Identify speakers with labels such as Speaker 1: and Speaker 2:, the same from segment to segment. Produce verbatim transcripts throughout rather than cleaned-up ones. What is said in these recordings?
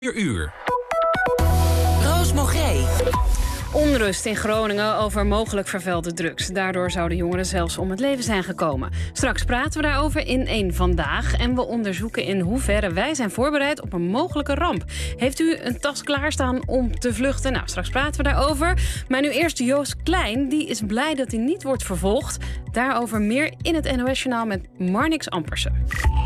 Speaker 1: vier uur.
Speaker 2: Roos Mogré.
Speaker 3: Onrust in Groningen over mogelijk vervuilde drugs. Daardoor zouden jongeren zelfs om het leven zijn gekomen. Straks praten we daarover in één Vandaag. En we onderzoeken in hoeverre wij zijn voorbereid op een mogelijke ramp. Heeft u een tas klaarstaan om te vluchten? Nou, straks praten we daarover. Maar nu eerst Joost Klein. Die is blij dat hij niet wordt vervolgd. Daarover meer in het N O S-journaal met Marnix Ampersen.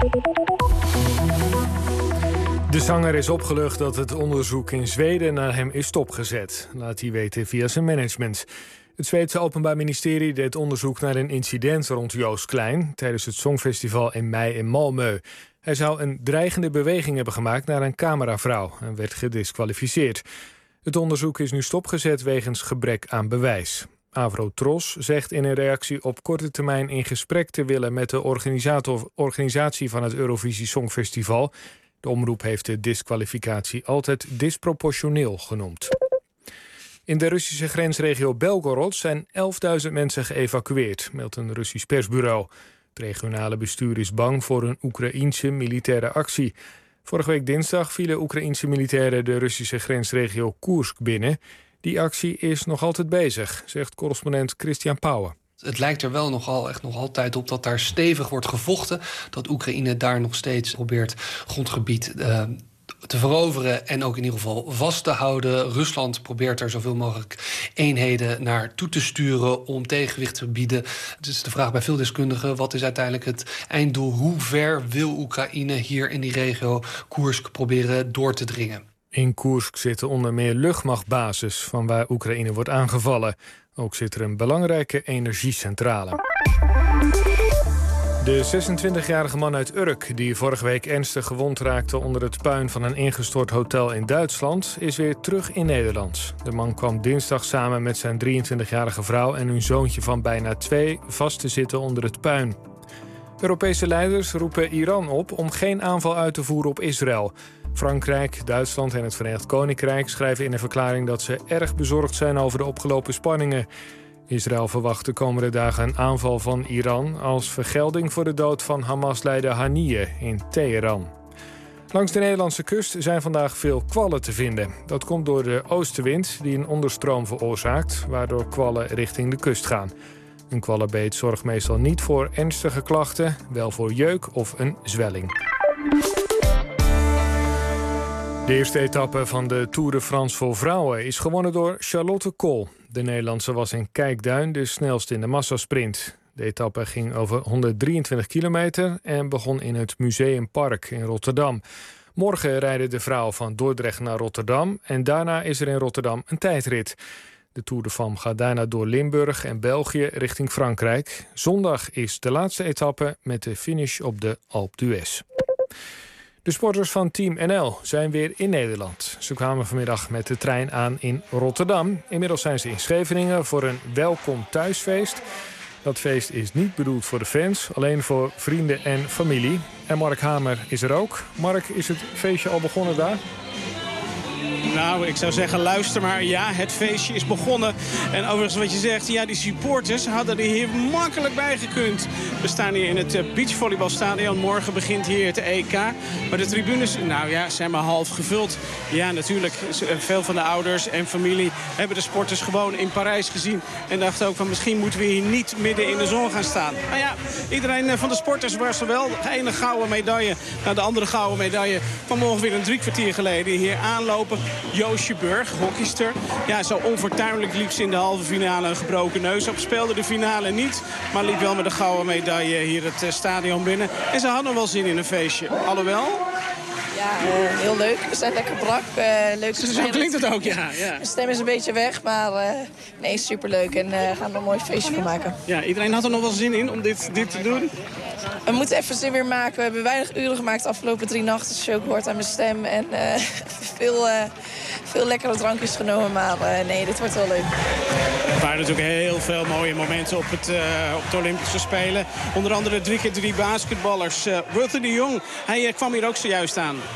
Speaker 4: De zanger is opgelucht dat het onderzoek in Zweden naar hem is stopgezet. Laat hij weten via zijn management. Het Zweedse Openbaar Ministerie deed onderzoek naar een incident rond Joost Klein tijdens het Songfestival in mei in Malmö. Hij zou een dreigende beweging hebben gemaakt naar een cameravrouw en werd gedisqualificeerd. Het onderzoek is nu stopgezet wegens gebrek aan bewijs. Avro Tros zegt in een reactie op korte termijn in gesprek te willen met de organisator, organisatie van het Eurovisie Songfestival. De omroep heeft de disqualificatie altijd disproportioneel genoemd. In de Russische grensregio Belgorod zijn elfduizend mensen geëvacueerd, meldt een Russisch persbureau. Het regionale bestuur is bang voor een Oekraïense militaire actie. Vorige week dinsdag vielen Oekraïense militairen de Russische grensregio Koersk binnen. Die actie is nog altijd bezig, zegt correspondent Christian Pauwen.
Speaker 5: Het lijkt er wel nogal, echt nog altijd op dat daar stevig wordt gevochten. Dat Oekraïne daar nog steeds probeert grondgebied uh, te veroveren en ook in ieder geval vast te houden. Rusland probeert er zoveel mogelijk eenheden naar toe te sturen om tegenwicht te bieden. Het is de vraag bij veel deskundigen, wat is uiteindelijk het einddoel? Hoe ver wil Oekraïne hier in die regio Koersk proberen door te dringen?
Speaker 4: In Koersk zitten onder meer luchtmachtbases van waar Oekraïne wordt aangevallen. Ook zit er een belangrijke energiecentrale. De zesentwintigjarige man uit Urk, die vorige week ernstig gewond raakte onder het puin van een ingestort hotel in Duitsland, is weer terug in Nederland. De man kwam dinsdag samen met zijn drieëntwintigjarige vrouw en hun zoontje van bijna twee vast te zitten onder het puin. Europese leiders roepen Iran op om geen aanval uit te voeren op Israël. Frankrijk, Duitsland en het Verenigd Koninkrijk schrijven in een verklaring dat ze erg bezorgd zijn over de opgelopen spanningen. Israël verwacht de komende dagen een aanval van Iran als vergelding voor de dood van Hamas-leider Haniyeh in Teheran. Langs de Nederlandse kust zijn vandaag veel kwallen te vinden. Dat komt door de oostenwind die een onderstroom veroorzaakt, waardoor kwallen richting de kust gaan. Een kwallenbeet zorgt meestal niet voor ernstige klachten, wel voor jeuk of een zwelling. De eerste etappe van de Tour de France voor vrouwen is gewonnen door Charlotte Kool. De Nederlandse was in Kijkduin de snelste in de massasprint. De etappe ging over honderddrieëntwintig kilometer en begon in het Museumpark in Rotterdam. Morgen rijden de vrouwen van Dordrecht naar Rotterdam en daarna is er in Rotterdam een tijdrit. De Tour de Femme gaat daarna door Limburg en België richting Frankrijk. Zondag is de laatste etappe met de finish op de Alpe d'Huez. De sporters van Team N L zijn weer in Nederland. Ze kwamen vanmiddag met de trein aan in Rotterdam. Inmiddels zijn ze in Scheveningen voor een welkom thuisfeest. Dat feest is niet bedoeld voor de fans, alleen voor vrienden en familie. En Mark Hamer is er ook. Mark, is het feestje al begonnen daar?
Speaker 6: Nou, ik zou zeggen, luister maar. Ja, het feestje is begonnen. En overigens wat je zegt, ja, die supporters hadden er hier makkelijk bij gekund. We staan hier in het beachvolleybalstadion. Morgen begint hier het E K. Maar de tribunes, nou ja, zijn maar half gevuld. Ja, natuurlijk, veel van de ouders en familie hebben de sporters gewoon in Parijs gezien. En dachten ook van, misschien moeten we hier niet midden in de zon gaan staan. Nou ja, iedereen van de sporters was er wel. De ene gouden medaille naar de andere gouden medaille kwam ongeveer een drie kwartier geleden hier aanlopen. Joosje Burg, hockeyster. Ja, zo onfortuinlijk liep ze in de halve finale een gebroken neus op. Speelde de finale niet, maar liep wel met een gouden medaille hier het stadion binnen. En ze hadden wel zin in een feestje. Alhoewel...
Speaker 7: Ja, uh, heel leuk. We zijn lekker brak. Uh, leuk
Speaker 6: Zo, zo klinkt het ook, ja. ja.
Speaker 7: Mijn stem is een beetje weg, maar uh, nee, superleuk. En uh, gaan er een mooi feestje van maken.
Speaker 6: Ja, iedereen had er nog wel zin in om dit, dit te doen?
Speaker 7: We moeten even zin weer maken. We hebben weinig uren gemaakt de afgelopen drie nachten. Dus je ook hoort aan mijn stem. En uh, veel, uh, veel lekkere drankjes genomen. Maar uh, nee, dit wordt wel leuk.
Speaker 6: Er waren natuurlijk heel veel mooie momenten op, het, uh, op de Olympische Spelen. Onder andere drie keer drie basketballers. Uh, Ruther de Jong, hij uh, kwam hier ook zojuist aan.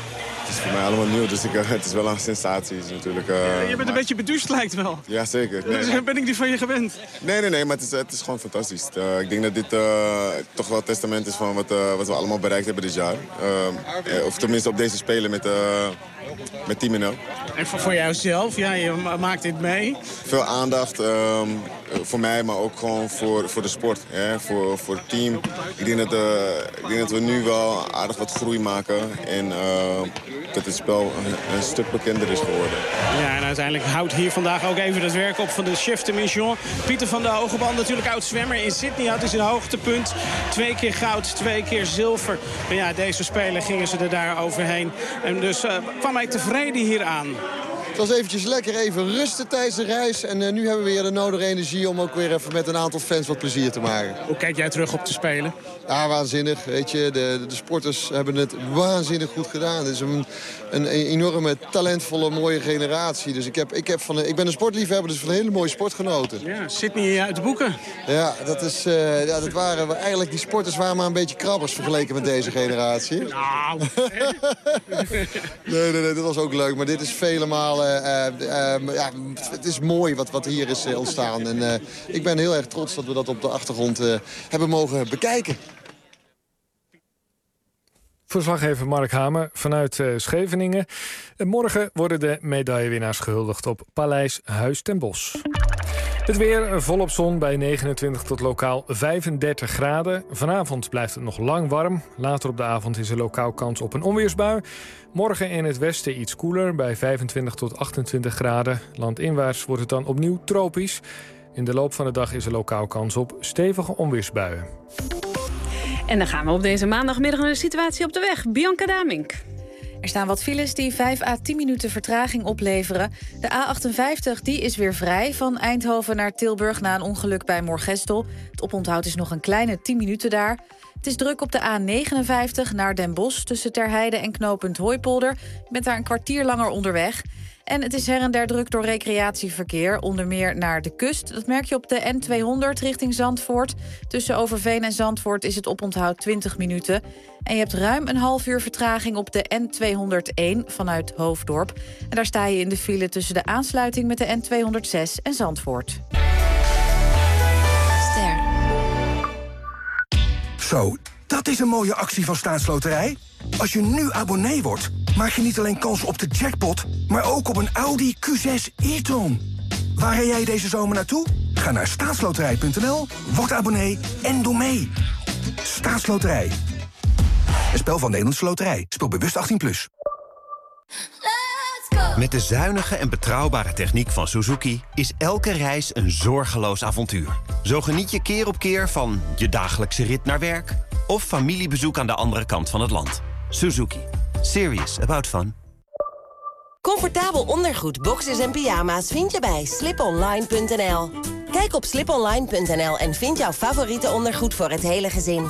Speaker 1: is voor mij allemaal nieuw, dus ik, uh, het is wel een sensatie is natuurlijk. Uh,
Speaker 6: ja, je bent
Speaker 1: maar...
Speaker 6: een beetje beduust lijkt wel.
Speaker 1: Ja, zeker. Nee,
Speaker 6: dus ben ik niet van je gewend.
Speaker 1: Nee, nee, nee, maar het is, het is gewoon fantastisch. Uh, ik denk dat dit uh, toch wel testament is van wat, uh, wat we allemaal bereikt hebben dit jaar. Uh, of tenminste op deze Spelen met, uh, met Team N L.
Speaker 6: En voor, voor jouzelf, ja, je maakt dit mee.
Speaker 1: Veel aandacht um, voor mij, maar ook gewoon voor, voor de sport. Hè? Voor, voor het team. Ik denk, dat, uh, ik denk dat we nu wel aardig wat groei maken. En uh, dat het spel een, een stuk bekender is geworden.
Speaker 6: Ja, en uiteindelijk houdt hier vandaag ook even het werk op van de chef de mission. Pieter van der Hogeband, natuurlijk oud-zwemmer in Sydney. Had hij zijn hoogtepunt. Twee keer goud, twee keer zilver. Maar ja, deze Spelen gingen ze er daar overheen. En dus uh, kwam hij tevreden hier aan.
Speaker 8: Het was eventjes lekker even rusten tijdens de reis. En uh, nu hebben we weer de nodige energie om ook weer even met een aantal fans wat plezier te maken.
Speaker 6: Hoe kijk jij terug op de Spelen?
Speaker 8: Ja, waanzinnig. Weet je, de, de sporters hebben het waanzinnig goed gedaan. Het is een, een enorme, talentvolle, mooie generatie. Dus ik, heb, ik, heb van, ik ben een sportliefhebber, dus van een hele mooie sport genoten.
Speaker 6: Ja, Sydney uit de boeken.
Speaker 8: Ja, dat, is, uh, ja, dat waren eigenlijk, die sporters waren maar een beetje krabbers vergeleken met deze generatie.
Speaker 6: Nou,
Speaker 8: nee, nee, nee, dat was ook leuk. Maar dit is vele malen... Uh, uh, ja, het is mooi wat, wat hier is uh, ontstaan. En uh, ik ben heel erg trots dat we dat op de achtergrond uh, hebben mogen bekijken.
Speaker 4: Verslaggever Mark Hamer vanuit uh, Scheveningen. En morgen worden de medaillewinnaars gehuldigd op Paleis Huis ten Bosch. Het weer volop zon bij negenentwintig tot lokaal vijfendertig graden. Vanavond blijft het nog lang warm. Later op de avond is er lokaal kans op een onweersbui. Morgen in het westen iets koeler bij vijfentwintig tot achtentwintig graden. Landinwaarts wordt het dan opnieuw tropisch. In de loop van de dag is er lokaal kans op stevige onweersbuien.
Speaker 3: En dan gaan we op deze maandagmiddag naar de situatie op de weg. Bianca Damink.
Speaker 9: Er staan wat files die vijf à tien minuten vertraging opleveren. De A achtenvijftig die is weer vrij van Eindhoven naar Tilburg na een ongeluk bij Moergestel. Het oponthoud is nog een kleine tien minuten daar. Het is druk op de A negenenvijftig naar Den Bosch tussen Terheide en knooppunt Hooipolder. Je bent daar een kwartier langer onderweg. En het is her en der druk door recreatieverkeer, onder meer naar de kust. Dat merk je op de N tweehonderd richting Zandvoort. Tussen Overveen en Zandvoort is het oponthoud twintig minuten. En je hebt ruim een half uur vertraging op de N tweehonderdéén vanuit Hoofddorp. En daar sta je in de file tussen de aansluiting met de N tweehonderdzes en Zandvoort. Ster.
Speaker 10: Zo, dat is een mooie actie van Staatsloterij. Als je nu abonnee wordt, maak je niet alleen kans op de jackpot, maar ook op een Audi Q zes e-tron. Waar rij jij deze zomer naartoe? Ga naar staatsloterij punt n l, word abonnee en doe mee. Staatsloterij. Een spel van Nederlandse Loterij. Speel bewust achttien plus.
Speaker 11: Met de zuinige en betrouwbare techniek van Suzuki is elke reis een zorgeloos avontuur. Zo geniet je keer op keer van je dagelijkse rit naar werk of familiebezoek aan de andere kant van het land. Suzuki. Serious about fun.
Speaker 2: Comfortabel ondergoed, boxers en pyjama's vind je bij slip online punt n l. Kijk op slip online punt n l en vind jouw favoriete ondergoed voor het hele gezin.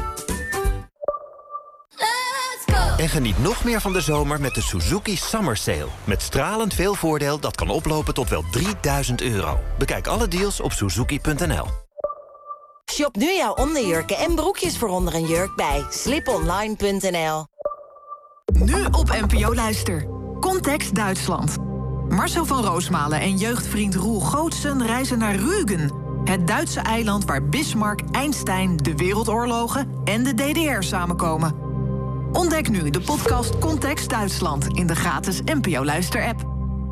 Speaker 11: En geniet nog meer van de zomer met de Suzuki Summer Sale. Met stralend veel voordeel dat kan oplopen tot wel drieduizend euro. Bekijk alle deals op suzuki punt n l.
Speaker 2: Shop nu jouw onderjurken en broekjes voor onder een jurk bij slip online punt n l.
Speaker 12: Nu op N P O Luister. Context Duitsland. Marcel van Roosmalen en jeugdvriend Roel Gootsen reizen naar Rügen. Het Duitse eiland waar Bismarck, Einstein, de wereldoorlogen en de D D R samenkomen. Ontdek nu de podcast Context Duitsland in de gratis N P O Luister-app.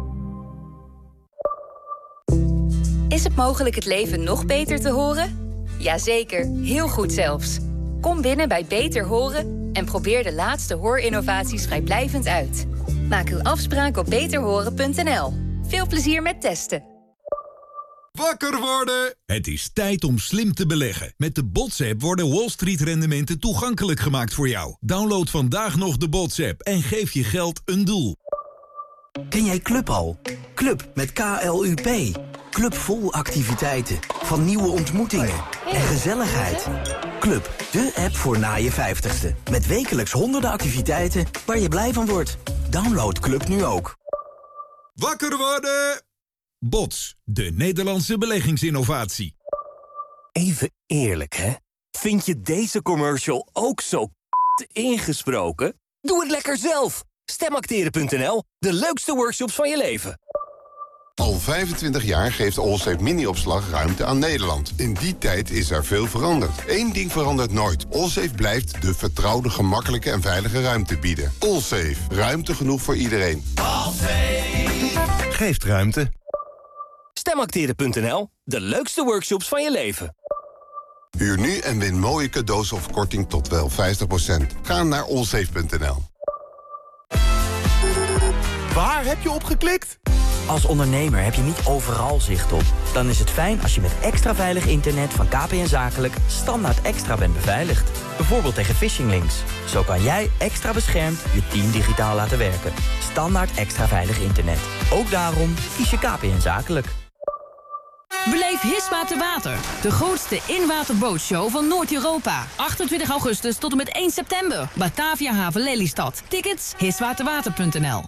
Speaker 13: Is het mogelijk het leven nog beter te horen? Jazeker, heel goed zelfs. Kom binnen bij Beter Horen en probeer de laatste hoorinnovaties vrijblijvend uit. Maak uw afspraak op beter horen punt n l. Veel plezier met testen.
Speaker 14: Wakker worden! Het is tijd om slim te beleggen. Met de B O T S-app worden Wall Street-rendementen toegankelijk gemaakt voor jou. Download vandaag nog de B O T S-app en geef je geld een doel.
Speaker 15: Ken jij Club al? Club met K L U P. Club vol activiteiten, van nieuwe ontmoetingen en gezelligheid. Club, de app voor na je vijftigste. Met wekelijks honderden activiteiten waar je blij van wordt. Download Club nu ook.
Speaker 14: Wakker worden! B O T S, de Nederlandse beleggingsinnovatie.
Speaker 16: Even eerlijk, hè? Vind je deze commercial ook zo ingesproken? Doe het lekker zelf! Stemacteren punt n l, de leukste workshops van je leven.
Speaker 17: Al vijfentwintig jaar geeft Allsafe Mini-opslag ruimte aan Nederland. In die tijd is er veel veranderd. Eén ding verandert nooit. Allsafe blijft de vertrouwde, gemakkelijke en veilige ruimte bieden. Allsafe. Ruimte genoeg voor iedereen.
Speaker 16: Allsafe geeft ruimte. Stemacteren punt n l, de leukste workshops van je leven.
Speaker 17: Huur nu en win mooie cadeaus of korting tot wel vijftig procent. Ga naar allsafe punt n l.
Speaker 16: Waar heb je op geklikt?
Speaker 15: Als ondernemer heb je niet overal zicht op. Dan is het fijn als je met extra veilig internet van K P N Zakelijk standaard extra bent beveiligd. Bijvoorbeeld tegen phishing links. Zo kan jij extra beschermd je team digitaal laten werken. Standaard extra veilig internet. Ook daarom kies je K P N Zakelijk.
Speaker 18: Beleef Hispa te Water, de grootste in-waterbootshow van Noord-Europa. achtentwintig augustus tot en met één september. Batavia Haven Lelystad. Tickets hiswaterwater punt n l.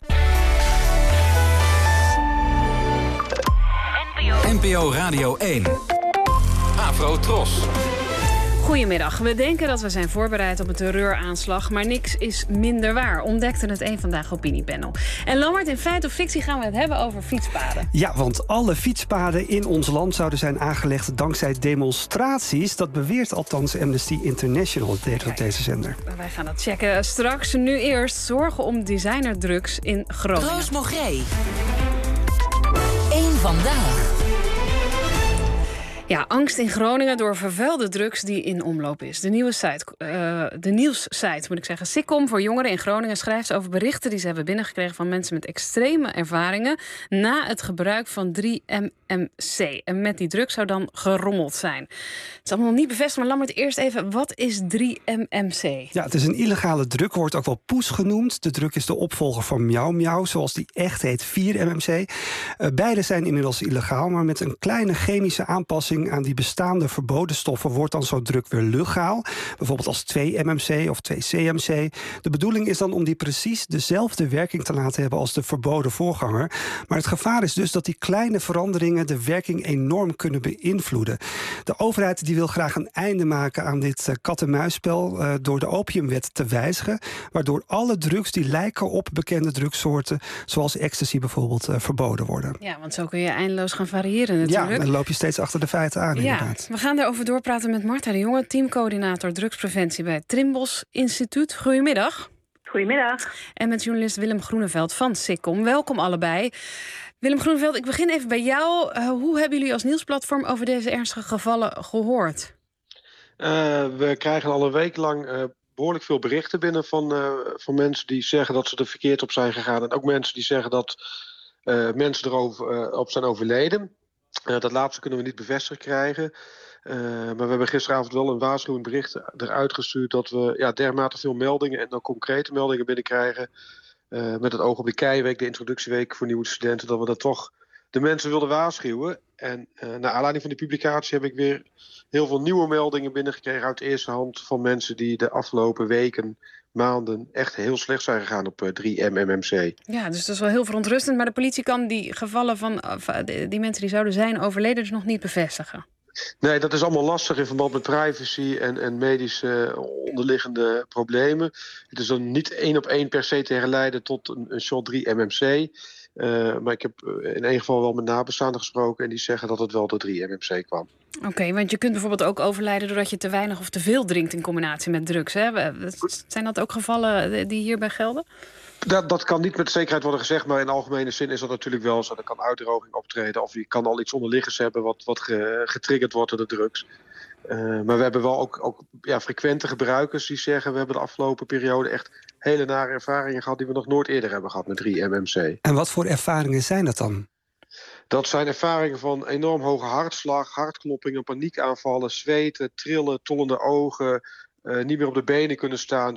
Speaker 19: N P O Radio één. Afro Tros.
Speaker 3: Goedemiddag. We denken dat we zijn voorbereid op een terreuraanslag, maar niks is minder waar, ontdekte het één Vandaag opiniepanel. En Lammert, in feit of fictie gaan we het hebben over fietspaden.
Speaker 20: Ja, want alle fietspaden in ons land zouden zijn aangelegd dankzij demonstraties. Dat beweert althans Amnesty International, deed op deze zender.
Speaker 3: Wij gaan dat checken straks. Nu eerst zorgen om designerdrugs in Groningen.
Speaker 18: Roos Mogré. Eén Vandaag.
Speaker 3: Ja, angst in Groningen door vervuilde drugs die in omloop is. De nieuwe site, uh, de nieuwssite, moet ik zeggen, Sikkom voor jongeren in Groningen schrijft over berichten die ze hebben binnengekregen van mensen met extreme ervaringen na het gebruik van drie M M C. En met die drugs zou dan gerommeld zijn. Het is allemaal nog niet bevestigd, maar Lammert, eerst even, wat is drie M M C?
Speaker 20: Ja, het is een illegale drug, wordt ook wel poes genoemd. De drug is de opvolger van Miauw Miauw, zoals die echt heet, vier M M C. Uh, beide zijn inmiddels illegaal, maar met een kleine chemische aanpassing aan die bestaande verboden stoffen wordt dan zo'n drug weer legaal. Bijvoorbeeld als twee M M C of twee C M C. De bedoeling is dan om die precies dezelfde werking te laten hebben als de verboden voorganger. Maar het gevaar is dus dat die kleine veranderingen de werking enorm kunnen beïnvloeden. De overheid die wil graag een einde maken aan dit uh, kat-en-muisspel uh, door de opiumwet te wijzigen, waardoor alle drugs die lijken op bekende drugssoorten, zoals ecstasy bijvoorbeeld, uh, verboden worden.
Speaker 3: Ja, want zo kun je eindeloos gaan variëren natuurlijk.
Speaker 20: Ja, dan loop je steeds achter de feiten aan,
Speaker 3: ja,
Speaker 20: inderdaad.
Speaker 3: We gaan daarover doorpraten met Marta de Jonge, teamcoördinator drugspreventie bij het Trimbos Instituut. Goedemiddag.
Speaker 21: Goedemiddag.
Speaker 3: En met journalist Willem Groeneveld van Sikkom. Welkom allebei. Willem Groeneveld, ik begin even bij jou. Uh, hoe hebben jullie als nieuwsplatform over deze ernstige gevallen gehoord?
Speaker 22: Uh, we krijgen al een week lang uh, behoorlijk veel berichten binnen van, uh, van mensen die zeggen dat ze er verkeerd op zijn gegaan. En ook mensen die zeggen dat uh, mensen erover uh, op zijn overleden. Uh, dat laatste kunnen we niet bevestigd krijgen. Uh, maar we hebben gisteravond wel een waarschuwend bericht eruit gestuurd dat we ja, dermate veel meldingen en dan concrete meldingen binnenkrijgen. Uh, met het oog op de Keiweek, de introductieweek voor nieuwe studenten, dat we dat toch de mensen wilden waarschuwen. En uh, naar aanleiding van die publicatie heb ik weer heel veel nieuwe meldingen binnengekregen uit de eerste hand van mensen die de afgelopen weken, maanden echt heel slecht zijn gegaan op uh, drie M M C.
Speaker 3: Ja, dus dat is wel heel verontrustend. Maar de politie kan die gevallen van uh, die mensen die zouden zijn overleden dus nog niet bevestigen.
Speaker 22: Nee, dat is allemaal lastig in verband met privacy en, en medische uh, onderliggende problemen. Het is dan niet één op één per se te herleiden tot een, een shot drie M M C. Uh, maar ik heb in één geval wel met nabestaanden gesproken en die zeggen dat het wel door drie M M C kwam.
Speaker 3: Oké, okay, want je kunt bijvoorbeeld ook overlijden doordat je te weinig of te veel drinkt in combinatie met drugs. Hè? Zijn dat ook gevallen die hierbij gelden?
Speaker 22: Dat, dat kan niet met zekerheid worden gezegd, maar in algemene zin is dat natuurlijk wel zo. Er kan uitdroging optreden of je kan al iets onderliggends hebben wat, wat getriggerd wordt door de drugs. Uh, maar we hebben wel ook, ook ja, frequente gebruikers die zeggen we hebben de afgelopen periode echt hele nare ervaringen gehad die we nog nooit eerder hebben gehad met drie M M C.
Speaker 20: En wat voor ervaringen zijn dat dan?
Speaker 22: Dat zijn ervaringen van enorm hoge hartslag, hartkloppingen, paniekaanvallen, zweten, trillen, tollende ogen, uh, niet meer op de benen kunnen staan,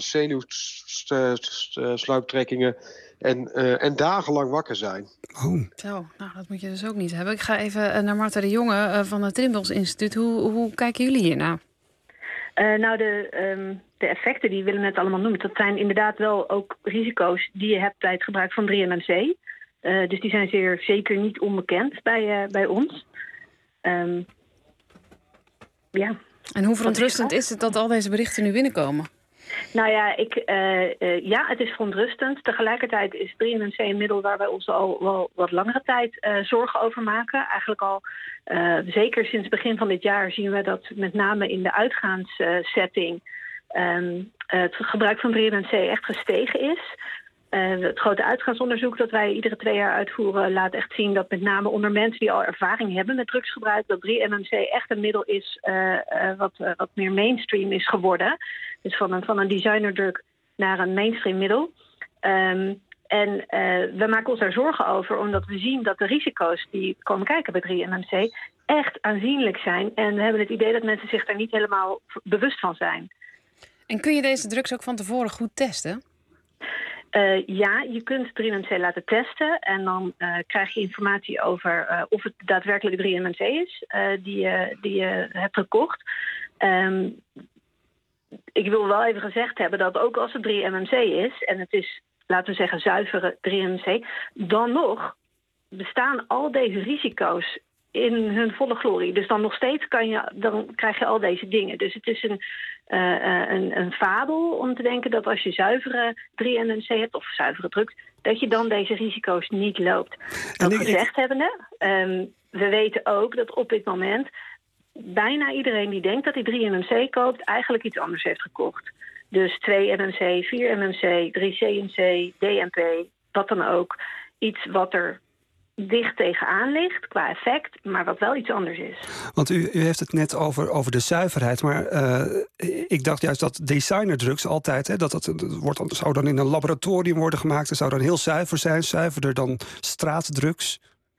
Speaker 22: zenuwsluiptrekkingen en, uh, en dagenlang wakker zijn.
Speaker 20: Oh.
Speaker 3: Zo, nou dat moet je dus ook niet hebben. Ik ga even naar Marta de Jonge uh, van het Trimbos Instituut. Hoe, hoe kijken jullie hiernaar?
Speaker 21: Uh, nou, de, um, de effecten die Willem net allemaal noemt, dat zijn inderdaad wel ook risico's die je hebt bij het gebruik van drie M M C. Uh, dus die zijn zeer zeker niet onbekend bij, uh, bij ons. Um, ja.
Speaker 3: En hoe verontrustend is het dat al deze berichten nu binnenkomen?
Speaker 21: Nou ja, ik, uh, uh, ja, het is verontrustend. Tegelijkertijd is drie M M C een middel waar wij ons al wel wat langere tijd uh, zorgen over maken. Eigenlijk al, uh, zeker sinds het begin van dit jaar zien we dat met name in de uitgaanssetting uh, um, uh, het gebruik van drie M M C echt gestegen is. Uh, het grote uitgaansonderzoek dat wij iedere twee jaar uitvoeren laat echt zien dat met name onder mensen die al ervaring hebben met drugsgebruik, dat drie M M C echt een middel is uh, uh, wat, uh, wat meer mainstream is geworden. Dus van een, van een designerdrug naar een mainstream middel. Um, en uh, we maken ons daar zorgen over omdat we zien dat de risico's die komen kijken bij drie M M C echt aanzienlijk zijn. En we hebben het idee dat mensen zich daar niet helemaal bewust van zijn.
Speaker 3: En kun je deze drugs ook van tevoren goed testen?
Speaker 21: Uh, ja, je kunt drie M M C laten testen en dan uh, krijg je informatie over uh, of het daadwerkelijk drie M M C is uh, die, uh, die je hebt gekocht. Um, ik wil wel even gezegd hebben dat ook als het drie M M C is en het is, laten we zeggen, zuivere drie M M C, dan nog bestaan al deze risico's in hun volle glorie. Dus dan nog steeds kan je, dan krijg je al deze dingen. Dus het is een, uh, een, een fabel om te denken dat als je zuivere drie M M C hebt, of zuivere drugs, dat je dan deze risico's niet loopt. Dat gezegd hebbende, um, we weten ook dat op dit moment bijna iedereen die denkt dat hij drie M M C koopt, eigenlijk iets anders heeft gekocht. Dus twee M M C, vier M M C, drie C M C, D M P, wat dan ook. Iets wat er dicht tegenaan ligt qua effect, maar wat wel iets anders is.
Speaker 20: Want u, u heeft het net over, over de zuiverheid, maar uh, ik dacht juist dat designerdrugs altijd, hè, dat, dat, dat wordt dan, zou dan in een laboratorium worden gemaakt, het zou dan heel zuiver zijn, zuiverder dan straatdrugs.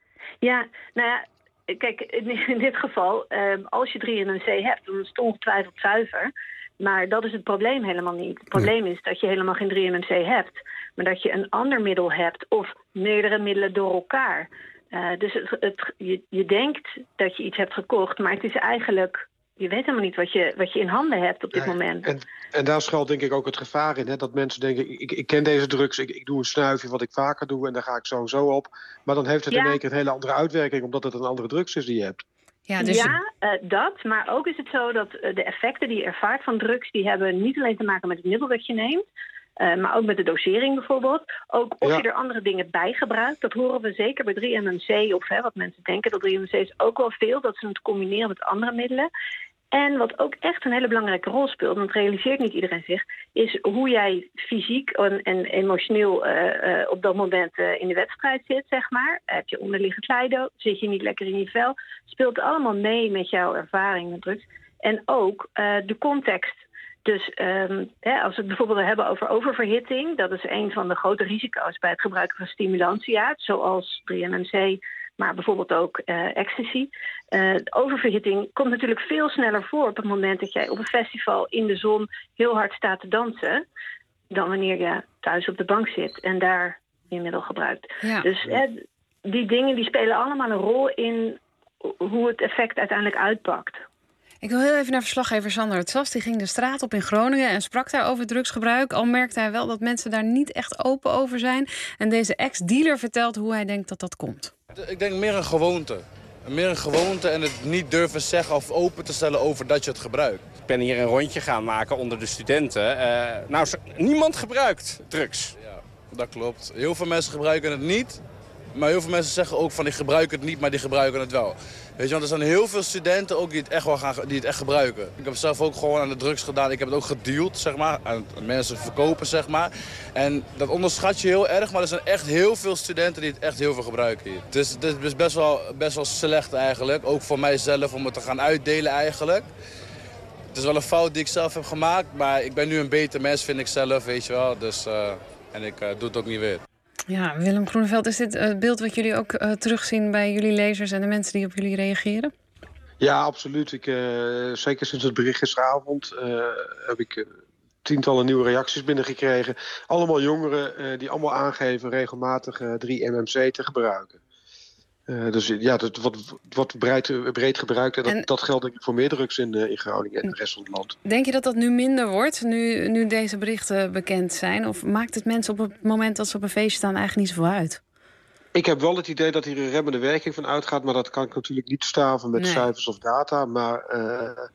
Speaker 21: Ja, nou ja, kijk, in, in dit geval, uh, als je drie M M C hebt, dan is het ongetwijfeld zuiver. Maar dat is het probleem helemaal niet. Het probleem is dat je helemaal geen drie M M C hebt, maar dat je een ander middel hebt of meerdere middelen door elkaar. Uh, dus het, het, je, je denkt dat je iets hebt gekocht, maar het is eigenlijk, je weet helemaal niet wat je, wat je in handen hebt op dit ja, moment.
Speaker 22: En, en daar schuilt denk ik ook het gevaar in. Hè? Dat mensen denken, ik, ik ken deze drugs, ik, ik doe een snuifje wat ik vaker doe en daar ga ik zo en zo op. Maar dan heeft het ja. in één keer een hele andere uitwerking, omdat het een andere drugs is die je hebt.
Speaker 21: Ja, dus... ja uh, dat. Maar ook is het zo dat uh, de effecten die je ervaart van drugs, die hebben niet alleen te maken met het middel dat je neemt, uh, maar ook met de dosering bijvoorbeeld. Ook of ja. je er andere dingen bij gebruikt. Dat horen we zeker bij drie M M C, of hè, wat mensen denken dat drie M M C is, ook wel veel, dat ze het combineren met andere middelen. En wat ook echt een hele belangrijke rol speelt, want dat realiseert niet iedereen zich, is hoe jij fysiek en, en emotioneel uh, uh, op dat moment uh, in de wedstrijd zit, zeg maar. Heb je onderliggend lijden, zit je niet lekker in je vel, speelt allemaal mee met jouw ervaring met drugs. En ook uh, de context. Dus um, hè, als we het bijvoorbeeld hebben over oververhitting, dat is een van de grote risico's bij het gebruiken van stimulantia, zoals drie M M C, maar bijvoorbeeld ook uh, ecstasy. Uh, oververhitting komt natuurlijk veel sneller voor op het moment dat jij op een festival in de zon heel hard staat te dansen, dan wanneer je thuis op de bank zit en daar je middel gebruikt. Ja. Dus uh, die dingen die spelen allemaal een rol in hoe het effect uiteindelijk uitpakt.
Speaker 3: Ik wil heel even naar verslaggever Sander het Sas. Die ging de straat op in Groningen en sprak daar over drugsgebruik. Al merkte hij wel dat mensen daar niet echt open over zijn. En deze ex-dealer vertelt hoe hij denkt dat dat komt.
Speaker 5: Ik denk meer een gewoonte. Meer een gewoonte en het niet durven zeggen of open te stellen over dat je het gebruikt.
Speaker 7: Ik ben hier een rondje gaan maken onder de studenten. Uh, nou, niemand gebruikt drugs.
Speaker 5: Ja, dat klopt. Heel veel mensen gebruiken het niet. Maar heel veel mensen zeggen ook van die gebruiken het niet, maar die gebruiken het wel. Weet je, want er zijn heel veel studenten ook die het echt wel gaan, die het echt gebruiken. Ik heb zelf ook gewoon aan de drugs gedaan. Ik heb het ook gedeeld, zeg maar, aan mensen verkopen, zeg maar. En dat onderschat je heel erg, maar er zijn echt heel veel studenten die het echt heel veel gebruiken hier. Dus het is best wel, best wel slecht eigenlijk, ook voor mijzelf om het te gaan uitdelen eigenlijk. Het is wel een fout die ik zelf heb gemaakt, maar ik ben nu een beter mens, vind ik zelf, weet je wel. Dus, uh, en ik uh, doe het ook niet weer.
Speaker 3: Ja, Willem Groeneveld, is dit het beeld wat jullie ook uh, terugzien bij jullie lezers en de mensen die op jullie reageren?
Speaker 22: Ja, absoluut. Ik, uh, zeker sinds het bericht gisteravond uh, heb ik uh, tientallen nieuwe reacties binnengekregen. Allemaal jongeren uh, die allemaal aangeven regelmatig uh, drie M M C te gebruiken. Uh, dus ja, dat wordt, wordt breed, breed gebruikt en dat, en dat geldt denk ik voor meer drugs in, uh, in Groningen en de rest van het land.
Speaker 3: Denk je dat dat nu minder wordt, nu, nu deze berichten bekend zijn? Of maakt het mensen op het moment dat ze op een feestje staan eigenlijk niet zoveel uit?
Speaker 22: Ik heb wel het idee dat hier een remmende werking van uitgaat, maar dat kan ik natuurlijk niet staven met nee. cijfers of data. Maar uh,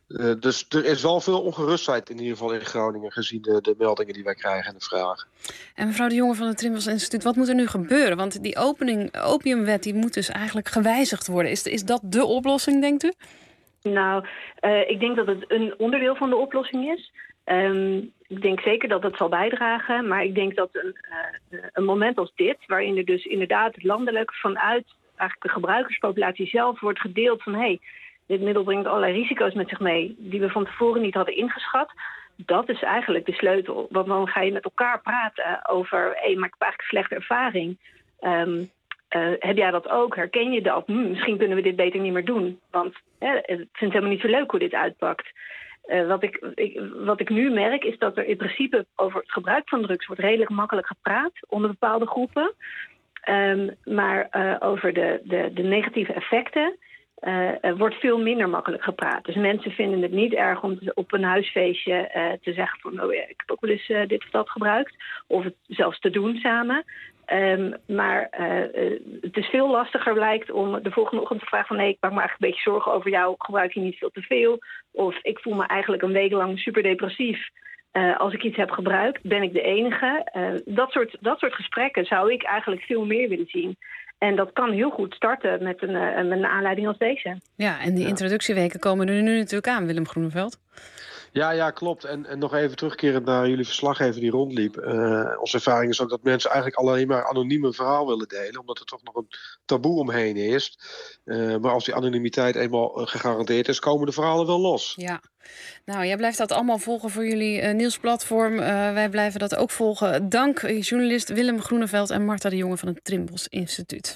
Speaker 22: Uh, dus er is wel veel ongerustheid in ieder geval in Groningen, gezien de, de meldingen die wij krijgen en de vragen.
Speaker 3: En mevrouw de Jonge van het Trimbos Instituut, wat moet er nu gebeuren? Want die opening, opiumwet die moet dus eigenlijk gewijzigd worden. Is, is dat de oplossing, denkt u?
Speaker 21: Nou, uh, ik denk dat het een onderdeel van de oplossing is. Um, ik denk zeker dat het zal bijdragen. Maar ik denk dat een, uh, een moment als dit, waarin er dus inderdaad landelijk vanuit eigenlijk de gebruikerspopulatie zelf wordt gedeeld van hé, hey, dit middel brengt allerlei risico's met zich mee die we van tevoren niet hadden ingeschat. Dat is eigenlijk de sleutel. Want dan ga je met elkaar praten over hé, hey, maar ik heb eigenlijk een slechte ervaring. Um, Uh, heb jij dat ook? Herken je dat? Hm, misschien kunnen we dit beter niet meer doen. Want hè, ik vind het helemaal niet zo leuk hoe dit uitpakt. Uh, wat, ik, ik, wat ik nu merk is dat er in principe over het gebruik van drugs wordt redelijk makkelijk gepraat onder bepaalde groepen. Um, maar uh, over de, de, de negatieve effecten uh, uh, wordt veel minder makkelijk gepraat. Dus mensen vinden het niet erg om te, op een huisfeestje uh, te zeggen van oh ja, ik heb ook wel eens uh, dit of dat gebruikt. Of het zelfs te doen samen. Um, maar uh, uh, het is veel lastiger blijkt om de volgende ochtend te vragen van nee, ik maak me eigenlijk een beetje zorgen over jou, gebruik je niet veel te veel? Of ik voel me eigenlijk een week lang super depressief. Uh, als ik iets heb gebruikt, ben ik de enige. Uh, dat soort, dat soort gesprekken zou ik eigenlijk veel meer willen zien. En dat kan heel goed starten met een, uh, met een aanleiding als deze.
Speaker 3: Ja, en die introductieweken komen er nu natuurlijk aan, Willem Groeneveld.
Speaker 22: Ja, ja, klopt. En, en nog even terugkerend naar jullie verslaggever die rondliep. Uh, onze ervaring is ook dat mensen eigenlijk alleen maar anoniem een verhaal willen delen, omdat er toch nog een taboe omheen is. Uh, maar als die anonimiteit eenmaal uh, gegarandeerd is, komen de verhalen wel los.
Speaker 3: Ja. Nou, jij blijft dat allemaal volgen voor jullie uh, nieuwsplatform. Uh, wij blijven dat ook volgen. Dank journalist Willem Groeneveld en Marta de Jonge van het Trimbos Instituut.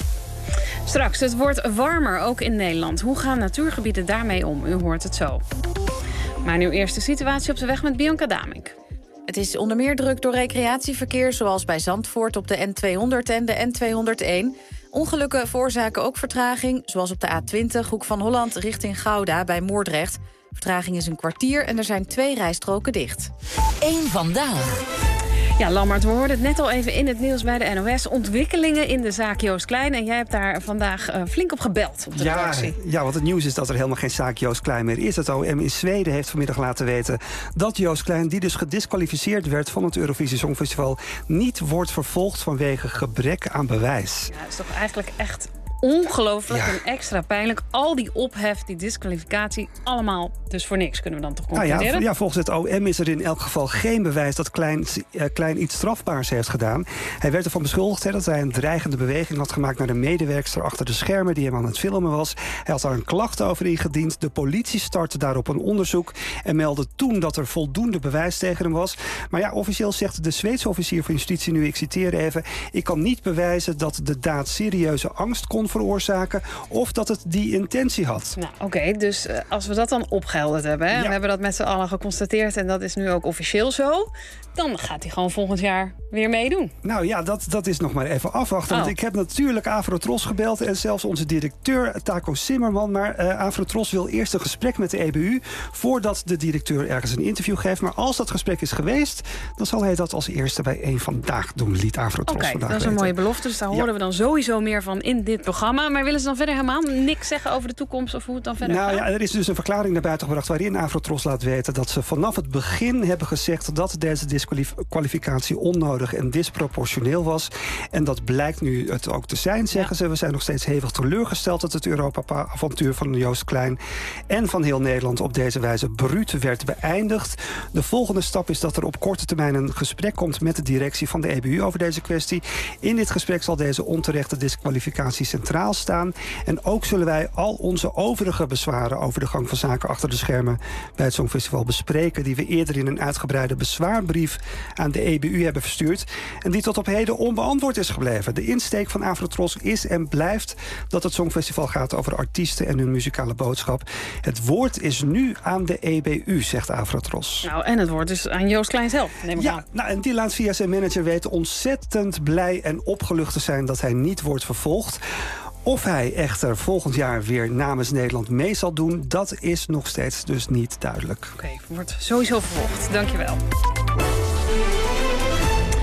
Speaker 3: Straks, het wordt warmer, ook in Nederland. Hoe gaan natuurgebieden daarmee om? U hoort het zo. Maar nu eerst de situatie op de weg met Bianca Damink.
Speaker 9: Het is onder meer druk door recreatieverkeer, zoals bij Zandvoort op de N tweehonderd en de N tweehonderdéén. Ongelukken veroorzaken ook vertraging, zoals op de A twintig, Hoek van Holland richting Gouda bij Moordrecht. Vertraging is een kwartier en er zijn twee rijstroken dicht.
Speaker 18: Eén vandaag.
Speaker 3: Ja, Lammert, we hoorden het net al even in het nieuws bij de N O S. Ontwikkelingen in de zaak Joost Klein. En jij hebt daar vandaag uh, flink op gebeld op de
Speaker 20: ja,
Speaker 3: redactie.
Speaker 20: Ja, want het nieuws is dat er helemaal geen zaak Joost Klein meer is. Het O M in Zweden heeft vanmiddag laten weten dat Joost Klein, die dus gediskwalificeerd werd van het Eurovisie Songfestival, niet wordt vervolgd vanwege gebrek aan bewijs.
Speaker 3: Ja, dat is toch eigenlijk echt ongelooflijk ja. en extra pijnlijk. Al die ophef, die disqualificatie, allemaal dus voor niks, kunnen we dan toch concluderen?
Speaker 20: Nou ja, ja, volgens het O M is er in elk geval geen bewijs dat Klein, uh, Klein iets strafbaars heeft gedaan. Hij werd ervan beschuldigd hè, dat hij een dreigende beweging had gemaakt naar de medewerkster achter de schermen die hem aan het filmen was. Hij had daar een klacht over ingediend. De politie startte daarop een onderzoek en meldde toen dat er voldoende bewijs tegen hem was. Maar ja, officieel zegt de Zweedse officier van justitie nu, ik citeer even, ik kan niet bewijzen dat de daad serieuze angst kon veroorzaken of dat het die intentie had.
Speaker 3: Nou, oké, okay, dus uh, als we dat dan opgehelderd hebben, hè, ja. we hebben dat met z'n allen geconstateerd en dat is nu ook officieel zo, dan gaat hij gewoon volgend jaar weer meedoen.
Speaker 20: Nou ja, dat, dat is nog maar even afwachten. Oh. Want ik heb natuurlijk Avrotros gebeld en zelfs onze directeur Taco Simmerman, maar uh, Avrotros wil eerst een gesprek met de E B U voordat de directeur ergens een interview geeft. Maar als dat gesprek is geweest, dan zal hij dat als eerste bij één Vandaag doen, liet Avrotros
Speaker 3: okay,
Speaker 20: vandaag
Speaker 3: dat is
Speaker 20: weten.
Speaker 3: Een mooie belofte, dus daar ja. horen we dan sowieso meer van in dit programma. Maar willen ze dan verder helemaal niks zeggen over de toekomst of hoe het dan verder
Speaker 20: nou,
Speaker 3: gaat?
Speaker 20: Ja, er is dus een verklaring naar buiten gebracht waarin Avrotros laat weten dat ze vanaf het begin hebben gezegd dat deze disqualificatie onnodig en disproportioneel was. En dat blijkt nu het ook te zijn, zeggen ja. ze. We zijn nog steeds hevig teleurgesteld dat het Europa-avontuur van Joost Klein en van heel Nederland op deze wijze bruut werd beëindigd. De volgende stap is dat er op korte termijn een gesprek komt met de directie van de E B U over deze kwestie. In dit gesprek zal deze onterechte disqualificatie centraal staan. En ook zullen wij al onze overige bezwaren over de gang van zaken achter de schermen bij het Songfestival bespreken, die we eerder in een uitgebreide bezwaarbrief aan de E B U hebben verstuurd en die tot op heden onbeantwoord is gebleven. De insteek van Avrotros is en blijft dat het Songfestival gaat over artiesten en hun muzikale boodschap. Het woord is nu aan de E B U, zegt Avrotros.
Speaker 3: Nou, en het woord dus aan Joost Klein zelf, neem ik
Speaker 20: ja,
Speaker 3: aan.
Speaker 20: Nou, en die laat via zijn manager weten ontzettend blij en opgelucht te zijn dat hij niet wordt vervolgd. Of hij echter volgend jaar weer namens Nederland mee zal doen, dat is nog steeds dus niet duidelijk.
Speaker 3: Oké, okay, wordt sowieso vervolgd. Dankjewel.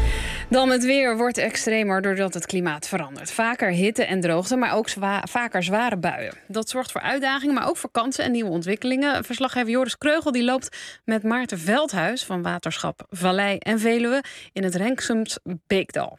Speaker 3: Dan het weer wordt extremer doordat het klimaat verandert. Vaker hitte en droogte, maar ook zwa- vaker zware buien. Dat zorgt voor uitdagingen, maar ook voor kansen en nieuwe ontwikkelingen. Verslaggever Joris Kreugel die loopt met Maarten Veldhuis van Waterschap Vallei en Veluwe in het Renksums Beekdal.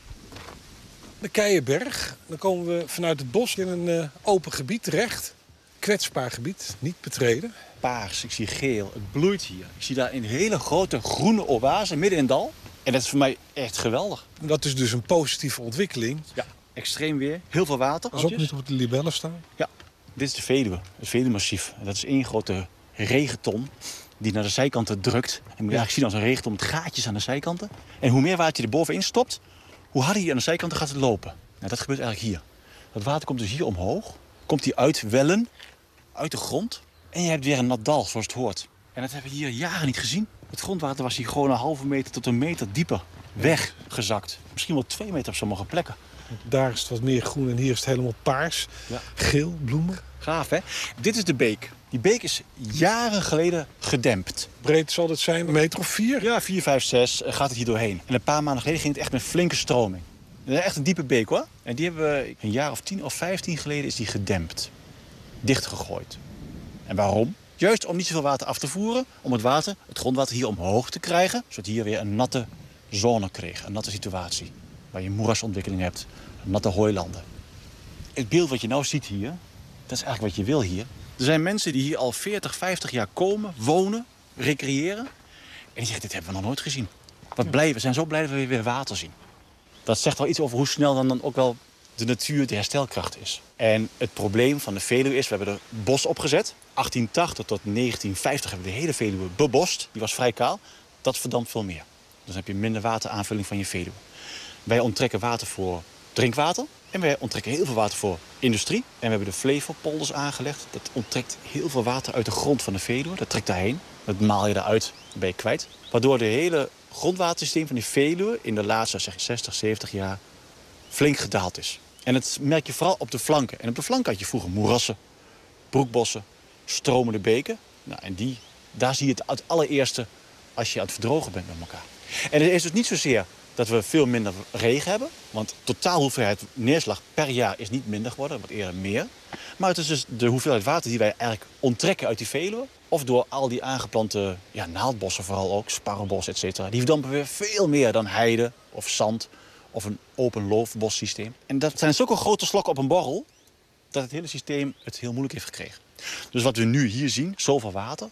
Speaker 1: De Keienberg. Dan komen we vanuit het bos in een uh, open gebied terecht. Kwetsbaar gebied, niet betreden.
Speaker 6: Paars, ik zie geel, het bloeit hier. Ik zie daar een hele grote groene oase midden in het dal. En dat is voor mij echt geweldig.
Speaker 1: Dat is dus een positieve ontwikkeling.
Speaker 6: Ja, extreem weer, heel veel water.
Speaker 1: Pas op, niet op de libellen staan.
Speaker 6: Ja, dit is de Veluwe, het Veluwe-massief. Dat is één grote regenton die naar de zijkanten drukt. En moet je eigenlijk zien als een regenton met gaatjes aan de zijkanten. En hoe meer water je er bovenin stopt, hoe harder je aan de zijkanten gaat het lopen. Nou, dat gebeurt eigenlijk hier. Dat water komt dus hier omhoog. Komt die uit wellen, uit de grond. En je hebt weer een nat dal, zoals het hoort. En dat hebben we hier jaren niet gezien. Het grondwater was hier gewoon een halve meter tot een meter dieper weggezakt. Misschien wel twee meter op sommige plekken.
Speaker 1: Daar is het wat meer groen en hier is het helemaal paars. Ja. Geel, bloemen.
Speaker 6: Gaaf, hè? Dit is de beek. Die beek is jaren geleden gedempt.
Speaker 1: Breed zal het zijn, een meter of vier?
Speaker 6: Ja, vier, vijf, zes gaat het hier doorheen. En een paar maanden geleden ging het echt met flinke stroming. Dat is echt een diepe beek, hoor. En die hebben we een jaar of tien of vijftien geleden is die gedempt. Dichtgegooid. En waarom? Juist om niet zoveel water af te voeren. Om het water, het grondwater hier omhoog te krijgen. Zodat hier weer een natte zone kreeg. Een natte situatie. Waar je moerasontwikkeling hebt. Natte hooilanden. Het beeld wat je nou ziet hier, dat is eigenlijk wat je wil hier. Er zijn mensen die hier al veertig, vijftig jaar komen, wonen, recreëren. En die zeggen, dit hebben we nog nooit gezien. Wat blij, we zijn zo blij dat we weer water zien. Dat zegt wel iets over hoe snel dan, dan ook wel de natuur de herstelkracht is. En het probleem van de Veluwe is, we hebben er bos opgezet. achttien tachtig tot negentien vijftig hebben we de hele Veluwe bebost. Die was vrij kaal. Dat verdampt veel meer. Dus dan heb je minder wateraanvulling van je Veluwe. Wij onttrekken water voor drinkwater. En wij onttrekken heel veel water voor industrie. En we hebben de Flevopolders aangelegd. Dat onttrekt heel veel water uit de grond van de Veluwe. Dat trekt daarheen. Dat maal je eruit, dan ben je kwijt. Waardoor de hele grondwatersysteem van de Veluwe in de laatste zeg, zestig, zeventig jaar flink gedaald is. En dat merk je vooral op de flanken. En op de flanken had je vroeger moerassen, broekbossen, stromende beken. Nou, en die, daar zie je het het allereerste als je aan het verdrogen bent met elkaar. En het is dus niet zozeer dat we veel minder regen hebben. Want totaal hoeveelheid neerslag per jaar is niet minder geworden, wat eerder meer. Maar het is dus de hoeveelheid water die wij eigenlijk onttrekken uit die Veluwe. Of door al die aangeplante ja, naaldbossen vooral ook, sparrenbos, et cetera. Die verdampen weer veel meer dan heide of zand of een open loofbossysteem. En dat zijn zulke grote slokken op een borrel dat het hele systeem het heel moeilijk heeft gekregen. Dus wat we nu hier zien, zoveel water,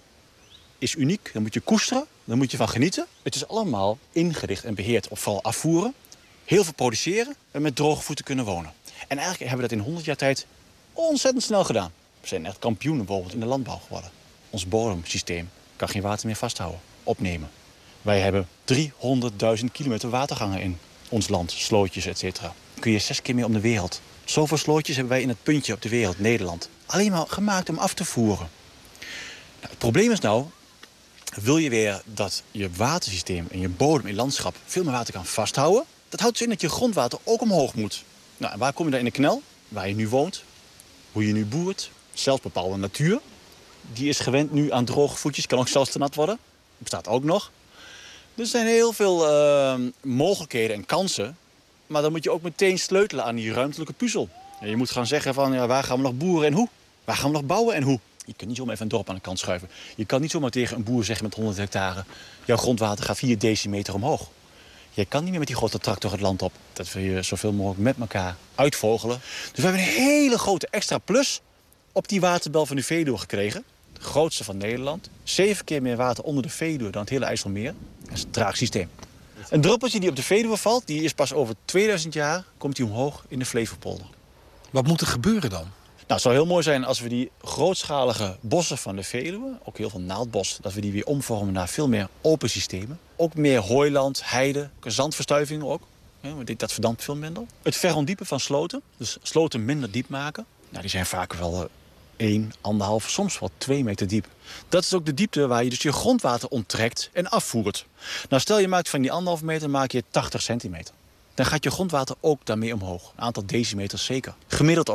Speaker 6: is uniek. Dan moet je koesteren, dan moet je van genieten. Het is allemaal ingericht en beheerd op vooral afvoeren. Heel veel produceren en met droge voeten kunnen wonen. En eigenlijk hebben we dat in honderd jaar tijd ontzettend snel gedaan. We zijn echt kampioenen bijvoorbeeld in de landbouw geworden. Ons bodemsysteem kan geen water meer vasthouden, opnemen. Wij hebben driehonderdduizend kilometer watergangen in ons land, slootjes, et cetera. Kun je zes keer meer om de wereld. Zoveel slootjes hebben wij in het puntje op de wereld, Nederland. Alleen maar gemaakt om af te voeren. Nou, het probleem is nou, wil je weer dat je watersysteem en je bodem in landschap veel meer water kan vasthouden? Dat houdt dus in dat je grondwater ook omhoog moet. Nou, en waar kom je dan in de knel? Waar je nu woont, hoe je nu boert, zelfs bepaalde natuur. Die is gewend nu aan droge voetjes, kan ook zelfs te nat worden. Dat bestaat ook nog. Dus er zijn heel veel uh, mogelijkheden en kansen. Maar dan moet je ook meteen sleutelen aan die ruimtelijke puzzel. En je moet gaan zeggen van, ja, waar gaan we nog boeren en hoe? Waar gaan we nog bouwen en hoe? Je kunt niet zomaar even een dorp aan de kant schuiven. Je kan niet zomaar tegen een boer zeggen met honderd hectare... jouw grondwater gaat vier decimeter omhoog. Je kan niet meer met die grote tractor het land op. Dat wil je zoveel mogelijk met elkaar uitvogelen. Dus we hebben een hele grote extra plus op die waterbel van de Veluwe gekregen. De grootste van Nederland. Zeven keer meer water onder de Veluwe dan het hele IJsselmeer. Dat is een traag systeem. Een druppeltje die op de Veluwe valt, die is pas over tweeduizend jaar... komt die omhoog in de Flevopolder.
Speaker 1: Wat moet er gebeuren dan?
Speaker 6: Nou, het zou heel mooi zijn als we die grootschalige bossen van de Veluwe... ook heel veel naaldbos, dat we die weer omvormen naar veel meer open systemen. Ook meer hooiland, heide, zandverstuiving ook. Dat verdampt veel minder. Het verontdiepen van sloten, dus sloten minder diep maken... Nou, die zijn vaak wel één, anderhalf, soms wel twee meter diep. Dat is ook de diepte waar je dus je grondwater onttrekt en afvoert. Nou, stel je maakt van die anderhalf meter maak je tachtig centimeter. Dan gaat je grondwater ook daarmee omhoog. Een aantal decimeters zeker. Gemiddeld ook.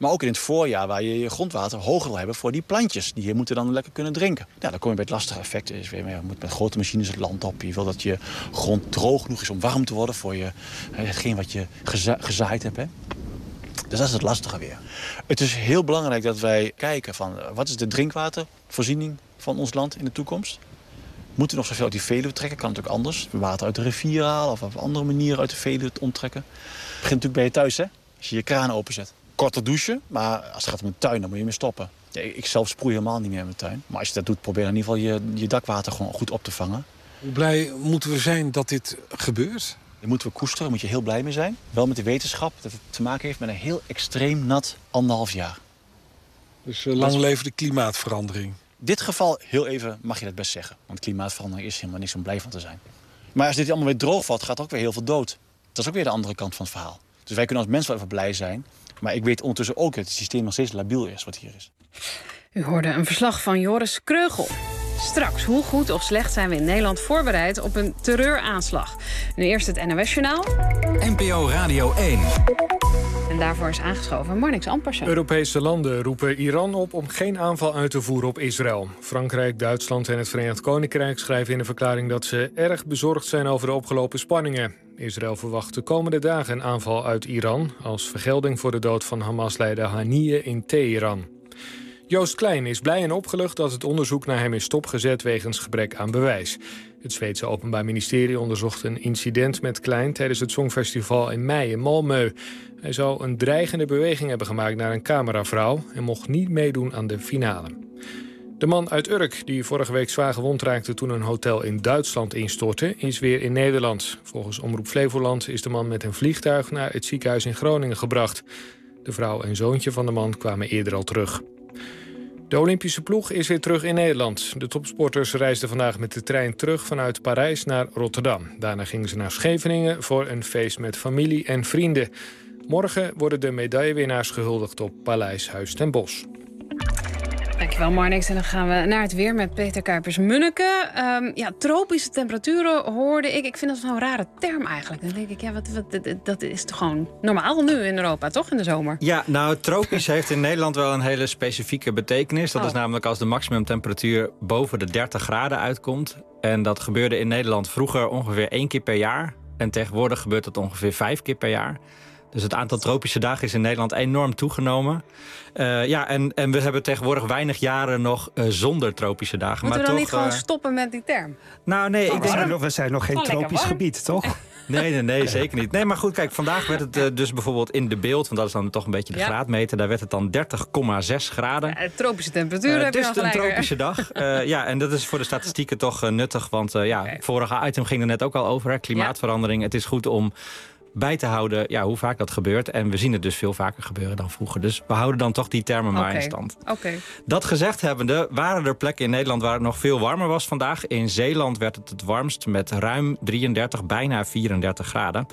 Speaker 6: Maar ook in het voorjaar waar je je grondwater hoger wil hebben voor die plantjes. Die moeten dan lekker kunnen drinken. Ja, dan kom je bij het lastige effect. Is weer, je moet met grote machines het land op. Je wil dat je grond droog genoeg is om warm te worden voor je, hetgeen wat je geza- gezaaid hebt. Hè? Dus dat is het lastige weer. Het is heel belangrijk dat wij kijken van wat is de drinkwatervoorziening van ons land in de toekomst. Moeten we nog zoveel uit die Veluwe trekken? Kan natuurlijk anders. Water uit de rivier halen of op andere manieren uit de Veluwe omtrekken. Het begint natuurlijk bij je thuis, hè? Als je je kraan openzet. Korter douchen, maar als het gaat om een tuin, dan moet je mee stoppen. Ja, ik zelf sproei helemaal niet meer in mijn tuin. Maar als je dat doet, probeer in ieder geval je, je dakwater gewoon goed op te vangen.
Speaker 1: Hoe blij moeten we zijn dat dit gebeurt?
Speaker 6: Daar moeten we koesteren, daar moet je heel blij mee zijn. Wel met de wetenschap dat het te maken heeft met een heel extreem nat anderhalf jaar.
Speaker 1: Dus uh, lang leven de klimaatverandering.
Speaker 6: In dit geval, heel even, mag je dat best zeggen. Want klimaatverandering is helemaal niks om blij van te zijn. Maar als dit allemaal weer droog valt, gaat er ook weer heel veel dood. Dat is ook weer de andere kant van het verhaal. Dus wij kunnen als mensen wel even blij zijn. Maar ik weet ondertussen ook dat het systeem nog steeds labiel is wat hier is.
Speaker 3: U hoorde een verslag van Joris Kreugel. Straks, hoe goed of slecht zijn we in Nederland voorbereid op een terreuraanslag? Nu eerst het N O S-journaal.
Speaker 19: N P O Radio één.
Speaker 3: En daarvoor is aangeschoven Marnix Ampersen.
Speaker 4: Europese landen roepen Iran op om geen aanval uit te voeren op Israël. Frankrijk, Duitsland en het Verenigd Koninkrijk schrijven in een verklaring dat ze erg bezorgd zijn over de opgelopen spanningen. Israël verwacht de komende dagen een aanval uit Iran als vergelding voor de dood van Hamas-leider Haniyeh in Teheran. Joost Klein is blij en opgelucht dat het onderzoek naar hem is stopgezet wegens gebrek aan bewijs. Het Zweedse Openbaar Ministerie onderzocht een incident met Klein tijdens het Songfestival in mei in Malmö. Hij zou een dreigende beweging hebben gemaakt naar een cameravrouw en mocht niet meedoen aan de finale. De man uit Urk, die vorige week zwaar gewond raakte toen een hotel in Duitsland instortte, is weer in Nederland. Volgens Omroep Flevoland is de man met een vliegtuig naar het ziekenhuis in Groningen gebracht. De vrouw en zoontje van de man kwamen eerder al terug. De Olympische ploeg is weer terug in Nederland. De topsporters reisden vandaag met de trein terug vanuit Parijs naar Rotterdam. Daarna gingen ze naar Scheveningen voor een feest met familie en vrienden. Morgen worden de medaillewinnaars gehuldigd op Paleis Huis ten Bosch.
Speaker 3: Dankjewel, Marnix. En dan gaan we naar het weer met Peter Kuipers-Munneke. Um, ja, tropische temperaturen hoorde ik. Ik vind dat zo'n rare term eigenlijk. Dan denk ik, ja, wat, wat, dat is toch gewoon normaal nu in Europa, toch? In de zomer.
Speaker 8: Ja, nou, tropisch heeft in Nederland wel een hele specifieke betekenis. Dat oh. is namelijk als de maximumtemperatuur boven de dertig graden uitkomt. En dat gebeurde in Nederland vroeger ongeveer één keer per jaar. En tegenwoordig gebeurt dat ongeveer vijf keer per jaar. Dus het aantal tropische dagen is in Nederland enorm toegenomen. Uh, ja, en, en we hebben tegenwoordig weinig jaren nog uh, zonder tropische dagen.
Speaker 3: Moeten
Speaker 8: maar
Speaker 3: we dan
Speaker 8: toch,
Speaker 3: niet gewoon
Speaker 8: uh...
Speaker 3: stoppen met die term?
Speaker 8: Nou, nee,
Speaker 20: oh,
Speaker 8: ik denk...
Speaker 20: We zijn nog, we zijn nog geen oh, tropisch gebied, toch?
Speaker 8: Nee, nee, nee, zeker niet. Nee, maar goed, kijk, vandaag werd het uh, dus bijvoorbeeld in de beeld, want dat is dan toch een beetje de ja. graadmeter, daar werd het dan dertig komma zes graden.
Speaker 3: Ja, tropische temperatuur uh, heb
Speaker 8: dus
Speaker 3: je al
Speaker 8: een tropische dag. Uh, ja, en dat is voor de statistieken toch uh, nuttig, want uh, ja, okay. het vorige item ging er net ook al over, hè, klimaatverandering. Ja. Het is goed om bij te houden ja, hoe vaak dat gebeurt. En we zien het dus veel vaker gebeuren dan vroeger. Dus we houden dan toch die termen maar okay. in stand.
Speaker 3: Okay.
Speaker 8: Dat gezegd hebbende waren er plekken in Nederland waar het nog veel warmer was vandaag. In Zeeland werd het het warmst met ruim drieëndertig, bijna vierendertig graden.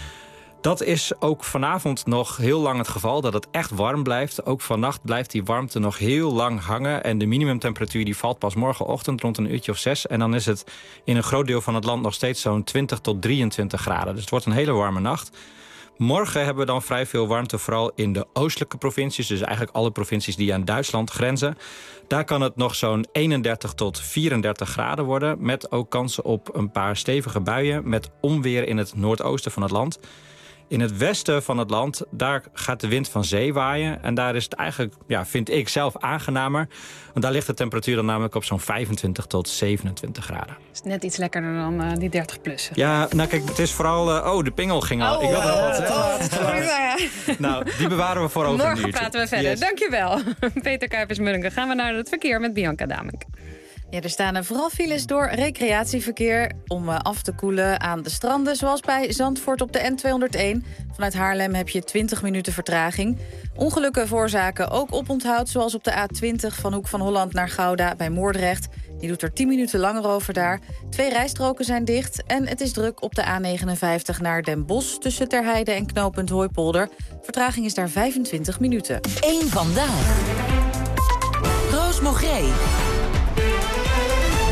Speaker 8: Dat is ook vanavond nog heel lang het geval, dat het echt warm blijft. Ook vannacht blijft die warmte nog heel lang hangen. En de minimumtemperatuur die valt pas morgenochtend rond een uurtje of zes. En dan is het in een groot deel van het land nog steeds zo'n twintig tot drieëntwintig graden. Dus het wordt een hele warme nacht. Morgen hebben we dan vrij veel warmte, vooral in de oostelijke provincies. Dus eigenlijk alle provincies die aan Duitsland grenzen. Daar kan het nog zo'n eenendertig tot vierendertig graden worden. Met ook kansen op een paar stevige buien met onweer in het noordoosten van het land. In het westen van het land, daar gaat de wind van zee waaien. En daar is het eigenlijk, ja, vind ik zelf, aangenamer. Want daar ligt de temperatuur dan namelijk op zo'n vijfentwintig tot zevenentwintig graden.
Speaker 3: Dat is net iets lekkerder dan uh, die dertig plus.
Speaker 8: Ja, nou kijk, het is vooral... Uh, oh, de pingel ging al.
Speaker 3: Oh,
Speaker 8: ik wil nog wat
Speaker 3: zeggen.
Speaker 8: Nou, die bewaren we voor over
Speaker 3: Morgen
Speaker 8: een uurtje.
Speaker 3: praten we verder.
Speaker 8: Yes.
Speaker 3: Dankjewel. Peter Kuipers-Munneke. Gaan we naar het verkeer met Bianca Damink.
Speaker 9: Ja, er staan vooral files door recreatieverkeer om af te koelen aan de stranden. Zoals bij Zandvoort op de N tweehonderdéén. Vanuit Haarlem heb je twintig minuten vertraging. Ongelukken veroorzaken ook oponthoud, zoals op de A twintig van Hoek van Holland naar Gouda bij Moordrecht. Die doet er tien minuten langer over daar. Twee rijstroken zijn dicht en het is druk op de A negenenvijftig naar Den Bosch tussen Terheide en knooppunt Hooipolder. Vertraging is daar vijfentwintig minuten.
Speaker 2: Eén vandaag. Roos Mogré.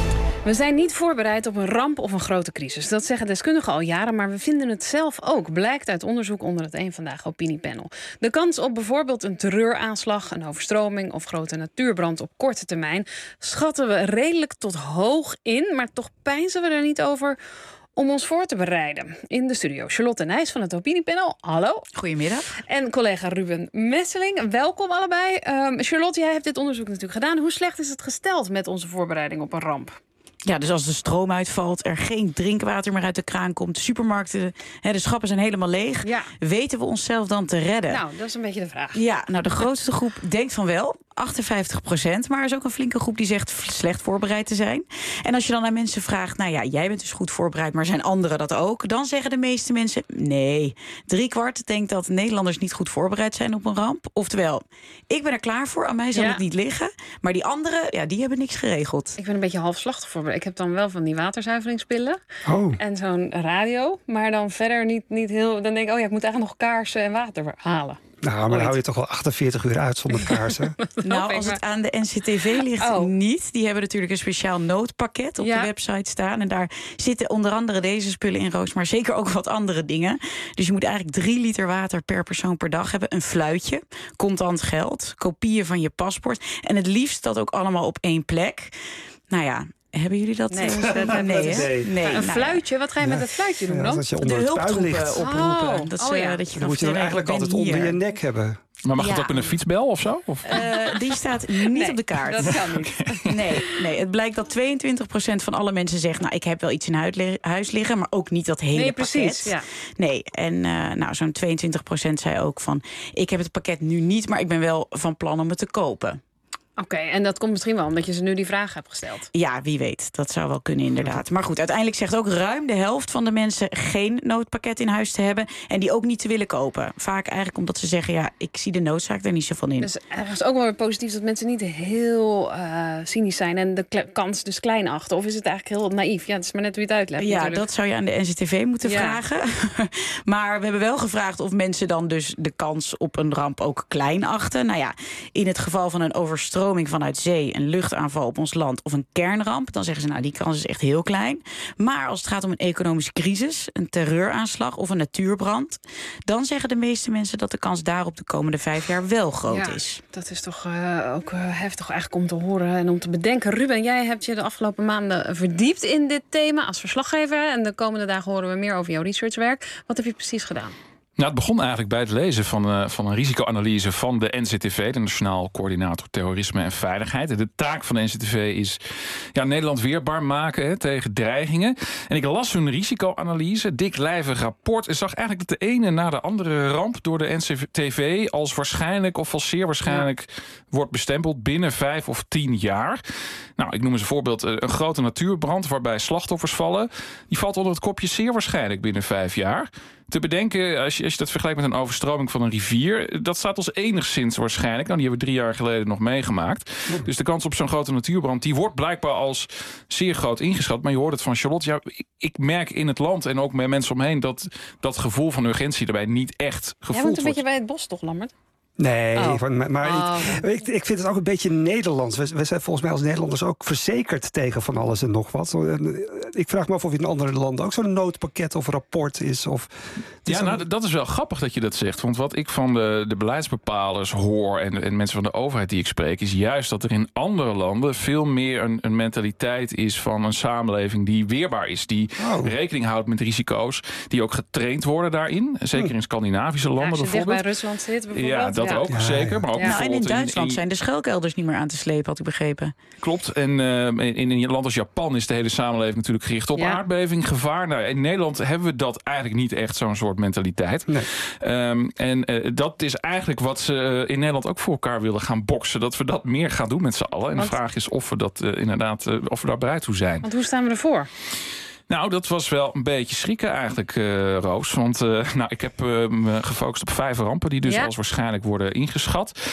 Speaker 3: We zijn niet voorbereid op een ramp of een grote crisis. Dat zeggen deskundigen al jaren, maar we vinden het zelf ook. Blijkt uit onderzoek onder het Eén Vandaag opiniepanel. De kans op bijvoorbeeld een terreuraanslag, een overstroming of grote natuurbrand op korte termijn schatten we redelijk tot hoog in, maar toch peinzen we er niet over om ons voor te bereiden. In de studio Charlotte Nijs van het opiniepanel. Hallo.
Speaker 10: Goedemiddag.
Speaker 3: En collega Ruben Messeling. Welkom allebei. Um, Charlotte, jij hebt dit onderzoek natuurlijk gedaan. Hoe slecht is het gesteld met onze voorbereiding op een ramp?
Speaker 10: Ja, dus als de stroom uitvalt, er geen drinkwater meer uit de kraan komt, de supermarkten, hè, de schappen zijn helemaal leeg. Ja. Weten we onszelf dan te redden?
Speaker 3: Nou, dat is een beetje de vraag.
Speaker 10: Ja, nou de grootste groep denkt van wel, achtenvijftig procent. Maar er is ook een flinke groep die zegt slecht voorbereid te zijn. En als je dan aan mensen vraagt, nou ja, jij bent dus goed voorbereid, maar zijn anderen dat ook? Dan zeggen de meeste mensen, nee. Driekwart denkt dat Nederlanders niet goed voorbereid zijn op een ramp. Oftewel, ik ben er klaar voor, aan mij zal ja. het niet liggen. Maar die anderen, ja, die hebben niks geregeld.
Speaker 3: Ik ben een beetje halfslachtig voorbereid. Ik heb dan wel van die waterzuiveringspillen.
Speaker 20: Oh.
Speaker 3: En zo'n radio. Maar dan verder niet, niet heel... Dan denk ik, oh ja, ik moet eigenlijk nog kaarsen en water halen.
Speaker 20: Nou, maar dan hou je toch wel achtenveertig uur uit zonder kaarsen?
Speaker 10: Nou, als het aan de N C T V ligt, oh. niet. Die hebben natuurlijk een speciaal noodpakket op ja. de website staan. En daar zitten onder andere deze spullen in, Roos, maar zeker ook wat andere dingen. Dus je moet eigenlijk drie liter water per persoon per dag hebben. Een fluitje, contant geld, kopieën van je paspoort. En het liefst dat ook allemaal op één plek. Nou ja... Hebben jullie dat?
Speaker 3: Nee,
Speaker 10: uh,
Speaker 3: dat
Speaker 10: nee,
Speaker 3: nee,
Speaker 10: nee. nee
Speaker 3: een
Speaker 10: nou,
Speaker 3: fluitje? Wat ga je ja. met het fluitje doen dan?
Speaker 20: Ja, dat je onder
Speaker 10: de
Speaker 20: het puin
Speaker 10: hulptroepen
Speaker 20: ligt.
Speaker 10: oproepen.
Speaker 3: Oh.
Speaker 10: Dat,
Speaker 3: oh, ja.
Speaker 10: dat je
Speaker 20: dan moet je dan eigenlijk altijd hier. onder je nek hebben.
Speaker 11: Maar mag
Speaker 10: ja.
Speaker 11: het ook in een fietsbel of zo? Of?
Speaker 10: Uh, die staat niet
Speaker 3: nee,
Speaker 10: op de kaart.
Speaker 3: Dat kan niet.
Speaker 10: nee, nee, het blijkt dat tweeëntwintig procent van alle mensen zegt, nou, ik heb wel iets in huis liggen, maar ook niet dat hele
Speaker 3: nee,
Speaker 10: pakket.
Speaker 3: Precies, ja.
Speaker 10: Nee, en uh, nou, zo'n tweeëntwintig procent zei ook van, ik heb het pakket nu niet, maar ik ben wel van plan om het te kopen.
Speaker 3: Oké, okay, en dat komt misschien wel omdat je ze nu die vraag hebt gesteld.
Speaker 10: Ja, wie weet. Dat zou wel kunnen inderdaad. Maar goed, uiteindelijk zegt ook ruim de helft van de mensen geen noodpakket in huis te hebben en die ook niet te willen kopen. Vaak eigenlijk omdat ze zeggen, ja, ik zie de noodzaak er niet zo van in.
Speaker 3: Dus ergens ook wel weer positief dat mensen niet heel uh, cynisch zijn en de kle- kans dus klein achten. Of is het eigenlijk heel naïef? Ja, het is maar net hoe je het uitlegt.
Speaker 10: Ja, natuurlijk. Dat zou je aan de N C T V moeten ja. vragen. Maar we hebben wel gevraagd of mensen dan dus de kans op een ramp ook klein achten. Nou ja, in het geval van een overstroming vanuit zee, een luchtaanval op ons land of een kernramp, dan zeggen ze, nou, die kans is echt heel klein. Maar als het gaat om een economische crisis, een terreuraanslag of een natuurbrand, dan zeggen de meeste mensen dat de kans daarop de komende vijf jaar wel groot
Speaker 3: ja,
Speaker 10: is.
Speaker 3: Dat is toch uh, ook uh, heftig eigenlijk om te horen en om te bedenken. Ruben, jij hebt je de afgelopen maanden verdiept in dit thema als verslaggever en de komende dagen horen we meer over jouw researchwerk. Wat heb je precies gedaan?
Speaker 11: Nou, het begon eigenlijk bij het lezen van, uh, van een risicoanalyse van de N C T V, de Nationaal Coördinator Terrorisme en Veiligheid. De taak van de N C T V is ja, Nederland weerbaar maken hè, tegen dreigingen. En ik las hun risicoanalyse, diklijvig rapport, en zag eigenlijk dat de ene na de andere ramp door de N C T V als waarschijnlijk of als zeer waarschijnlijk ja. wordt bestempeld binnen vijf of tien jaar. Nou, ik noem eens een voorbeeld. Een grote natuurbrand waarbij slachtoffers vallen. Die valt onder het kopje zeer waarschijnlijk binnen vijf jaar. Te bedenken, als je, als je dat vergelijkt met een overstroming van een rivier, dat staat als enigszins waarschijnlijk. Nou, die hebben we drie jaar geleden nog meegemaakt. Ja. Dus de kans op zo'n grote natuurbrand, die wordt blijkbaar als zeer groot ingeschat. Maar je hoort het van Charlotte. Ja, ik, ik merk in het land en ook bij mensen omheen dat dat gevoel van urgentie daarbij niet echt gevoeld wordt.
Speaker 3: Jij moet een beetje bij het bos toch, Lambert?
Speaker 20: Nee,
Speaker 3: oh.
Speaker 20: maar, maar
Speaker 3: oh.
Speaker 20: ik, ik, ik vind het ook een beetje Nederlands. We, we zijn volgens mij als Nederlanders ook verzekerd tegen van alles en nog wat. Ik vraag me af of in andere landen ook zo'n noodpakket of rapport is. Of,
Speaker 11: ja, nou, een... dat is wel grappig dat je dat zegt. Want wat ik van de, de beleidsbepalers hoor en, en mensen van de overheid die ik spreek, is juist dat er in andere landen veel meer een, een mentaliteit is van een samenleving die weerbaar is. Die oh. rekening houdt met risico's. Die ook getraind worden daarin. Zeker in Scandinavische landen
Speaker 3: ja, als je
Speaker 11: bijvoorbeeld.
Speaker 3: Dicht bij Rusland zit bijvoorbeeld.
Speaker 11: Ja, dat ja. ook
Speaker 20: ja,
Speaker 11: zeker.
Speaker 20: Ja.
Speaker 11: Maar ook
Speaker 10: ja, en in Duitsland
Speaker 11: in, in,
Speaker 10: zijn de schuilkelders niet meer aan te slepen, had ik begrepen.
Speaker 11: Klopt. En uh, in, in een land als Japan is de hele samenleving natuurlijk gericht op ja. aardbeving, gevaar. Nou, in Nederland hebben we dat eigenlijk niet echt, zo'n soort mentaliteit. Nee. Um, en uh, dat is eigenlijk wat ze uh, in Nederland ook voor elkaar willen gaan boksen. Dat we dat meer gaan doen met z'n allen. En want, de vraag is of we dat uh, inderdaad, uh, of we daar bereid toe zijn.
Speaker 3: Want hoe staan we ervoor?
Speaker 11: Nou, dat was wel een beetje schrikken eigenlijk, uh, Roos. Want uh, nou, ik heb uh, me gefocust op vijf rampen die dus ja. als waarschijnlijk worden ingeschat.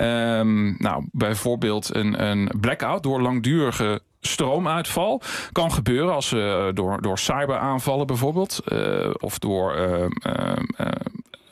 Speaker 11: Um, nou, bijvoorbeeld een, een blackout door langdurige stroomuitval kan gebeuren als uh, door, door cyberaanvallen bijvoorbeeld. Uh, of door uh, uh, uh,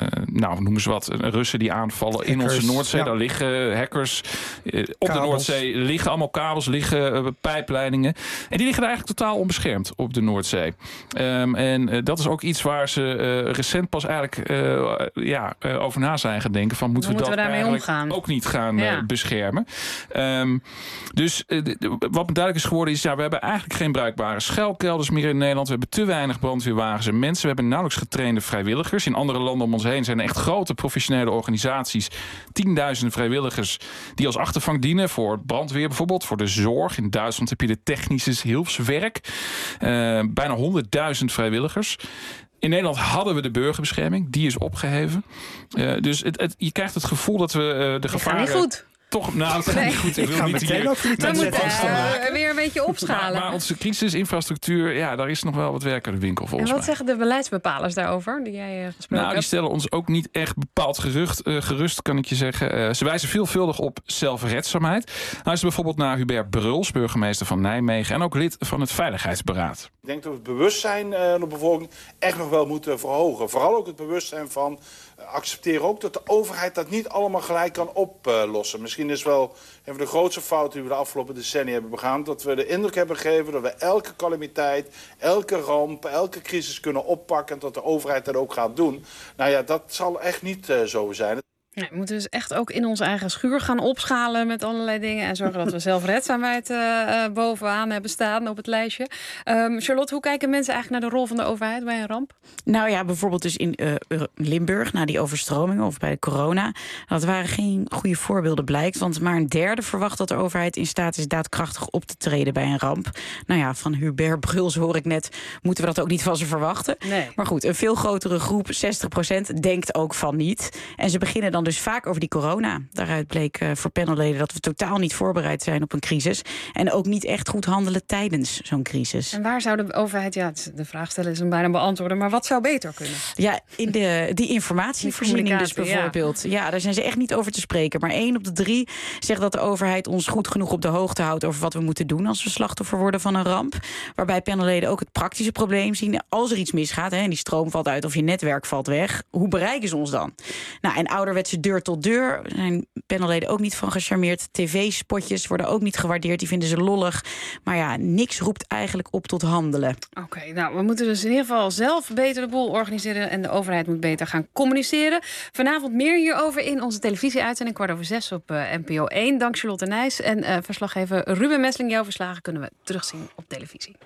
Speaker 11: nou, noemen ze wat, Russen die aanvallen hackers, in onze Noordzee. Ja. Daar liggen hackers. Uh, op kabels. De Noordzee liggen allemaal kabels, liggen uh, pijpleidingen. En die liggen daar eigenlijk totaal onbeschermd op de Noordzee. Um, en uh, dat is ook iets waar ze uh, recent pas eigenlijk uh, ja, uh, over na zijn gaan denken. Van, moeten we
Speaker 3: moeten
Speaker 11: dat
Speaker 3: we daarmee omgaan?
Speaker 11: Ook niet gaan ja. uh, beschermen. Um, dus uh, d- wat me duidelijk is geworden is, ja, we hebben eigenlijk geen bruikbare schuilkelders meer in Nederland. We hebben te weinig brandweerwagens en mensen. We hebben nauwelijks getrainde vrijwilligers. In andere landen om ons heen zijn er echt grote professionele organisaties. Tienduizenden vrijwilligers die als achtervang dienen voor brandweer bijvoorbeeld, voor de zorg. In Duitsland heb je de technische hulpswerk. Uh, bijna honderdduizend vrijwilligers. In Nederland hadden we de burgerbescherming. Die is opgeheven. Uh, dus het, het, je krijgt het gevoel dat we uh, de gevaren...
Speaker 3: Het gaat niet goed.
Speaker 11: Toch, nou, het gaat nee. niet goed. Ik, ik wil niet hier...
Speaker 3: We moeten uh, weer een beetje opschalen.
Speaker 11: Maar, maar onze crisisinfrastructuur, ja, daar is nog wel wat werk aan de winkel volgens
Speaker 3: mij. En wat
Speaker 11: mij.
Speaker 3: zeggen de beleidsbepalers daarover, die jij uh, gesproken
Speaker 11: Nou,
Speaker 3: hebt?
Speaker 11: die stellen ons ook niet echt bepaald gerucht, uh, gerust, kan ik je zeggen. Uh, ze wijzen veelvuldig op zelfredzaamheid. Nou is er bijvoorbeeld naar Hubert Bruls, burgemeester van Nijmegen en ook lid van het Veiligheidsberaad.
Speaker 12: Ik denk dat we het bewustzijn uh, van de bevolking echt nog wel moeten verhogen. Vooral ook het bewustzijn van uh, accepteren ook dat de overheid dat niet allemaal gelijk kan oplossen. Misschien is wel een van de grootste fouten die we de afgelopen decennia hebben begaan, dat we de indruk hebben gegeven dat we elke calamiteit, elke ramp, elke crisis kunnen oppakken en dat de overheid dat ook gaat doen. Nou ja, dat zal echt niet uh, zo zijn.
Speaker 3: Nee, we moeten dus echt ook in onze eigen schuur gaan opschalen met allerlei dingen en zorgen dat we zelfredzaamheid uh, uh, bovenaan hebben staan op het lijstje. Um, Charlotte, hoe kijken mensen eigenlijk naar de rol van de overheid bij een ramp?
Speaker 10: Nou ja, bijvoorbeeld dus in uh, Limburg, na die overstromingen of bij de corona. Dat waren geen goede voorbeelden, blijkt. Want maar een derde verwacht dat de overheid in staat is daadkrachtig op te treden bij een ramp. Nou ja, van Hubert Bruls hoor ik net, moeten we dat ook niet van ze verwachten.
Speaker 3: Nee.
Speaker 10: Maar goed, een veel grotere groep, zestig procent, denkt ook van niet. En ze beginnen dan dus vaak over die corona. Daaruit bleek uh, voor panelleden dat we totaal niet voorbereid zijn op een crisis. En ook niet echt goed handelen tijdens zo'n crisis.
Speaker 3: En waar zou de overheid, ja, de vraag stellen is hem bijna beantwoorden, maar wat zou beter kunnen?
Speaker 10: Ja, in de, die informatievoorziening dus bijvoorbeeld. Ja. ja, daar zijn ze echt niet over te spreken. Maar één op de drie zegt dat de overheid ons goed genoeg op de hoogte houdt over wat we moeten doen als we slachtoffer worden van een ramp. Waarbij panelleden ook het praktische probleem zien. Als er iets misgaat, hè, en die stroom valt uit of je netwerk valt weg, hoe bereiken ze ons dan? Nou, en ouderwetse deur tot deur zijn panelleden ook niet van gecharmeerd. tv-spotjes worden ook niet gewaardeerd, die vinden ze lollig. Maar ja, niks roept eigenlijk op tot handelen.
Speaker 3: Oké, okay, nou, we moeten dus in ieder geval zelf beter de boel organiseren en de overheid moet beter gaan communiceren. Vanavond meer hierover in onze televisieuitzending kwart over zes op uh, N P O één. Dank Charlotte Nijs en uh, verslaggever Ruben Messling. Jouw verslagen kunnen we terugzien op televisie.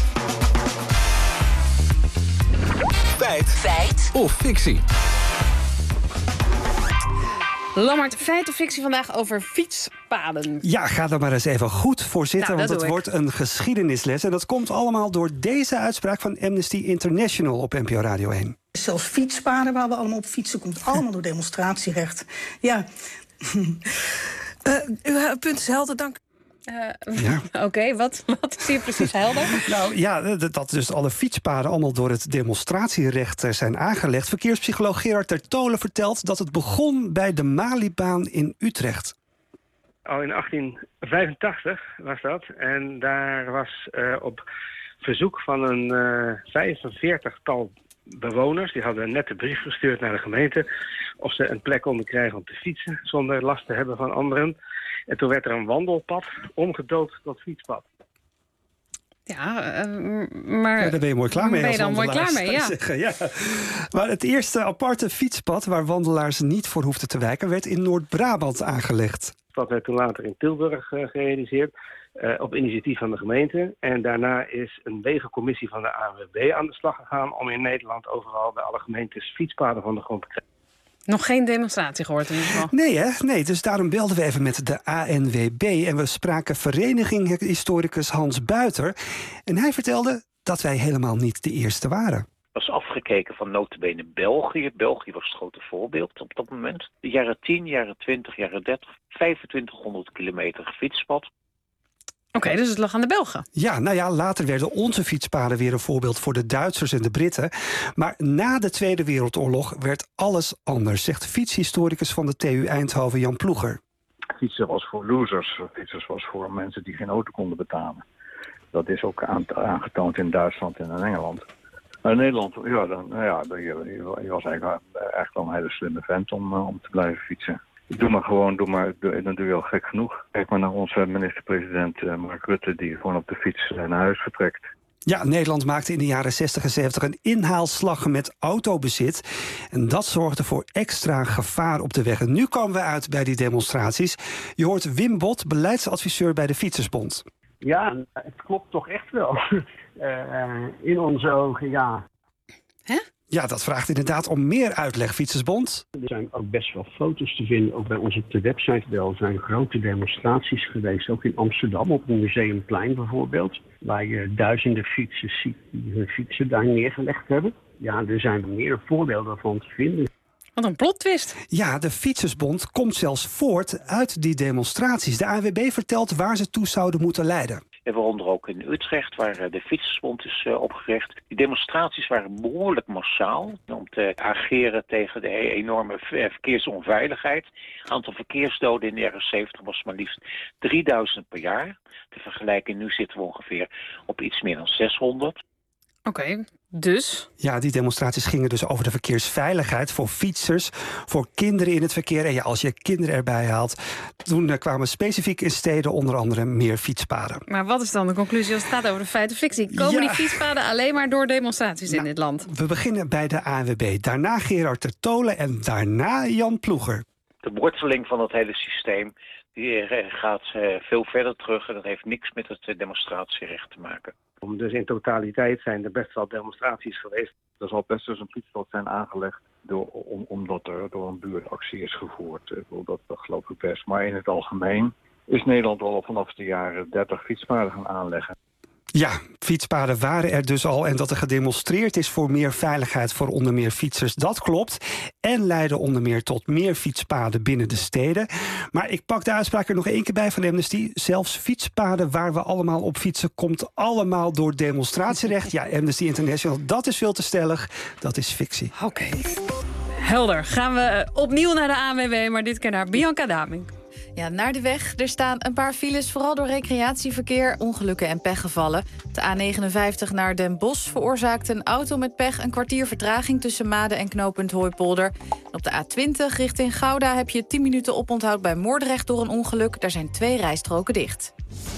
Speaker 19: Feit. Feit. Of fictie.
Speaker 3: Lammert, feit of fictie vandaag over fietspaden.
Speaker 20: Ja, ga er maar eens even goed voor zitten,
Speaker 3: nou,
Speaker 20: want het wordt een geschiedenisles. En dat komt allemaal door deze uitspraak van Amnesty International op N P O Radio één.
Speaker 13: Zelfs fietspaden waar we allemaal op fietsen, komt allemaal door demonstratierecht. Ja, uh, uw punt is helder, dank.
Speaker 3: Uh, ja. Oké, okay, wat, wat is hier precies helder?
Speaker 20: Nou ja, dat dus alle fietspaden allemaal door het demonstratierecht zijn aangelegd. Verkeerspsycholoog Gerard ter Tolen vertelt dat het begon bij de Malibaan in Utrecht.
Speaker 23: Al in achttien vijfentachtig was dat. En daar was uh, op verzoek van een uh, vijfenveertigtal bewoners, die hadden net een brief gestuurd naar de gemeente of ze een plek konden krijgen om te fietsen zonder last te hebben van anderen. En toen werd er een wandelpad omgedoopt tot fietspad.
Speaker 3: Ja, uh, maar...
Speaker 20: Ja, daar ben je mooi klaar mee.
Speaker 3: Ben je dan mooi klaar mee, ja.
Speaker 20: Zeggen, ja. Maar het eerste aparte fietspad waar wandelaars niet voor hoefden te wijken werd in Noord-Brabant aangelegd.
Speaker 23: Dat werd toen later in Tilburg uh, gerealiseerd. Uh, op initiatief van de gemeente. En daarna is een wegencommissie van de A N W B aan de slag gegaan om in Nederland overal bij alle gemeentes fietspaden van de grond te krijgen.
Speaker 3: Nog geen demonstratie gehoord in ieder geval.
Speaker 20: Nee, hè? Nee, dus daarom belden we even met de A N W B. En we spraken vereniging-historicus Hans Buiter. En hij vertelde dat wij helemaal niet de eerste waren.
Speaker 24: Dat is afgekeken van nota bene België. België was het grote voorbeeld op dat moment. De jaren tien, jaren twintig, jaren dertig, vijfentwintighonderd kilometer fietspad.
Speaker 3: Oké, okay, dus het lag aan de Belgen.
Speaker 20: Ja, nou ja, later werden onze fietspaden weer een voorbeeld voor de Duitsers en de Britten. Maar na de Tweede Wereldoorlog werd alles anders, zegt fietshistoricus van de T U Eindhoven Jan Ploeger.
Speaker 25: Fietsen was voor losers, fietsen was voor mensen die geen auto konden betalen. Dat is ook aangetoond in Duitsland en in Engeland. Maar in Nederland, ja, dan, nou ja, dan, je, je was eigenlijk echt wel een hele slimme vent om, uh, om te blijven fietsen. Doe maar gewoon, doe maar, doe, dan doe je al gek genoeg. Kijk maar naar onze minister-president uh, Mark Rutte, die gewoon op de fiets uh, naar huis vertrekt.
Speaker 20: Ja, Nederland maakte in de jaren zestig en zeventig een inhaalslag met autobezit. En dat zorgde voor extra gevaar op de weg. En nu komen we uit bij die demonstraties. Je hoort Wim Bot, beleidsadviseur bij de Fietsersbond.
Speaker 7: Ja, het klopt toch echt wel. Uh, in onze ogen, ja.
Speaker 20: Hè? Ja, dat vraagt inderdaad om meer uitleg, Fietsersbond.
Speaker 7: Er zijn ook best wel foto's te vinden, ook bij ons op de website wel. Er zijn grote demonstraties geweest, ook in Amsterdam, op het Museumplein bijvoorbeeld. Waar je duizenden fietsers ziet die hun fietsen daar neergelegd hebben. Ja, er zijn meer voorbeelden van te vinden.
Speaker 3: Wat een plottwist.
Speaker 20: Ja, de Fietsersbond komt zelfs voort uit die demonstraties. De A N W B vertelt waar ze toe zouden moeten leiden.
Speaker 24: En waaronder ook in Utrecht, waar de Fietsersbond is uh, opgericht. Die demonstraties waren behoorlijk massaal om te ageren tegen de enorme verkeersonveiligheid. Het aantal verkeersdoden in de jaren zeventig was maar liefst drieduizend per jaar. Te vergelijken, nu zitten we ongeveer op iets meer dan zeshonderd.
Speaker 3: Oké, okay, dus?
Speaker 20: Ja, die demonstraties gingen dus over de verkeersveiligheid voor fietsers, voor kinderen in het verkeer. En ja, als je kinderen erbij haalt, toen uh, kwamen specifiek in steden onder andere meer fietspaden.
Speaker 3: Maar wat is dan de conclusie als het gaat over de feiten fictie? Komen ja. die fietspaden alleen maar door demonstraties nou, in dit land?
Speaker 20: We beginnen bij de A N W B, daarna Gerard ter Tolen en daarna Jan Ploeger.
Speaker 24: De worteling van het hele systeem die gaat uh, veel verder terug en dat heeft niks met het demonstratierecht te maken.
Speaker 7: Dus in totaliteit zijn er best wel demonstraties geweest.
Speaker 25: Er zal best dus een fietspad zijn aangelegd door, om, omdat er door een buurtactie is gevoerd. Dat, dat geloof ik best. Maar in het algemeen is Nederland al vanaf de jaren dertig fietspaden gaan aanleggen.
Speaker 20: Ja, fietspaden waren er dus al en dat er gedemonstreerd is voor meer veiligheid voor onder meer fietsers, dat klopt. En leidde onder meer tot meer fietspaden binnen de steden. Maar ik pak de uitspraak er nog één keer bij van Amnesty. Zelfs fietspaden waar we allemaal op fietsen komt allemaal door demonstratierecht. Ja, Amnesty International, dat is veel te stellig. Dat is fictie.
Speaker 3: Oké, okay. Helder. Gaan we opnieuw naar de A N W B, maar dit keer naar Bianca Daming.
Speaker 9: Ja, naar de weg. Er staan een paar files, vooral door recreatieverkeer, ongelukken en pechgevallen. De A negenenvijftig naar Den Bosch veroorzaakte een auto met pech een kwartier vertraging tussen Maden en knooppunt Hooipolder. Op de A twintig richting Gouda heb je tien minuten oponthoud bij Moordrecht door een ongeluk. Daar zijn twee rijstroken dicht.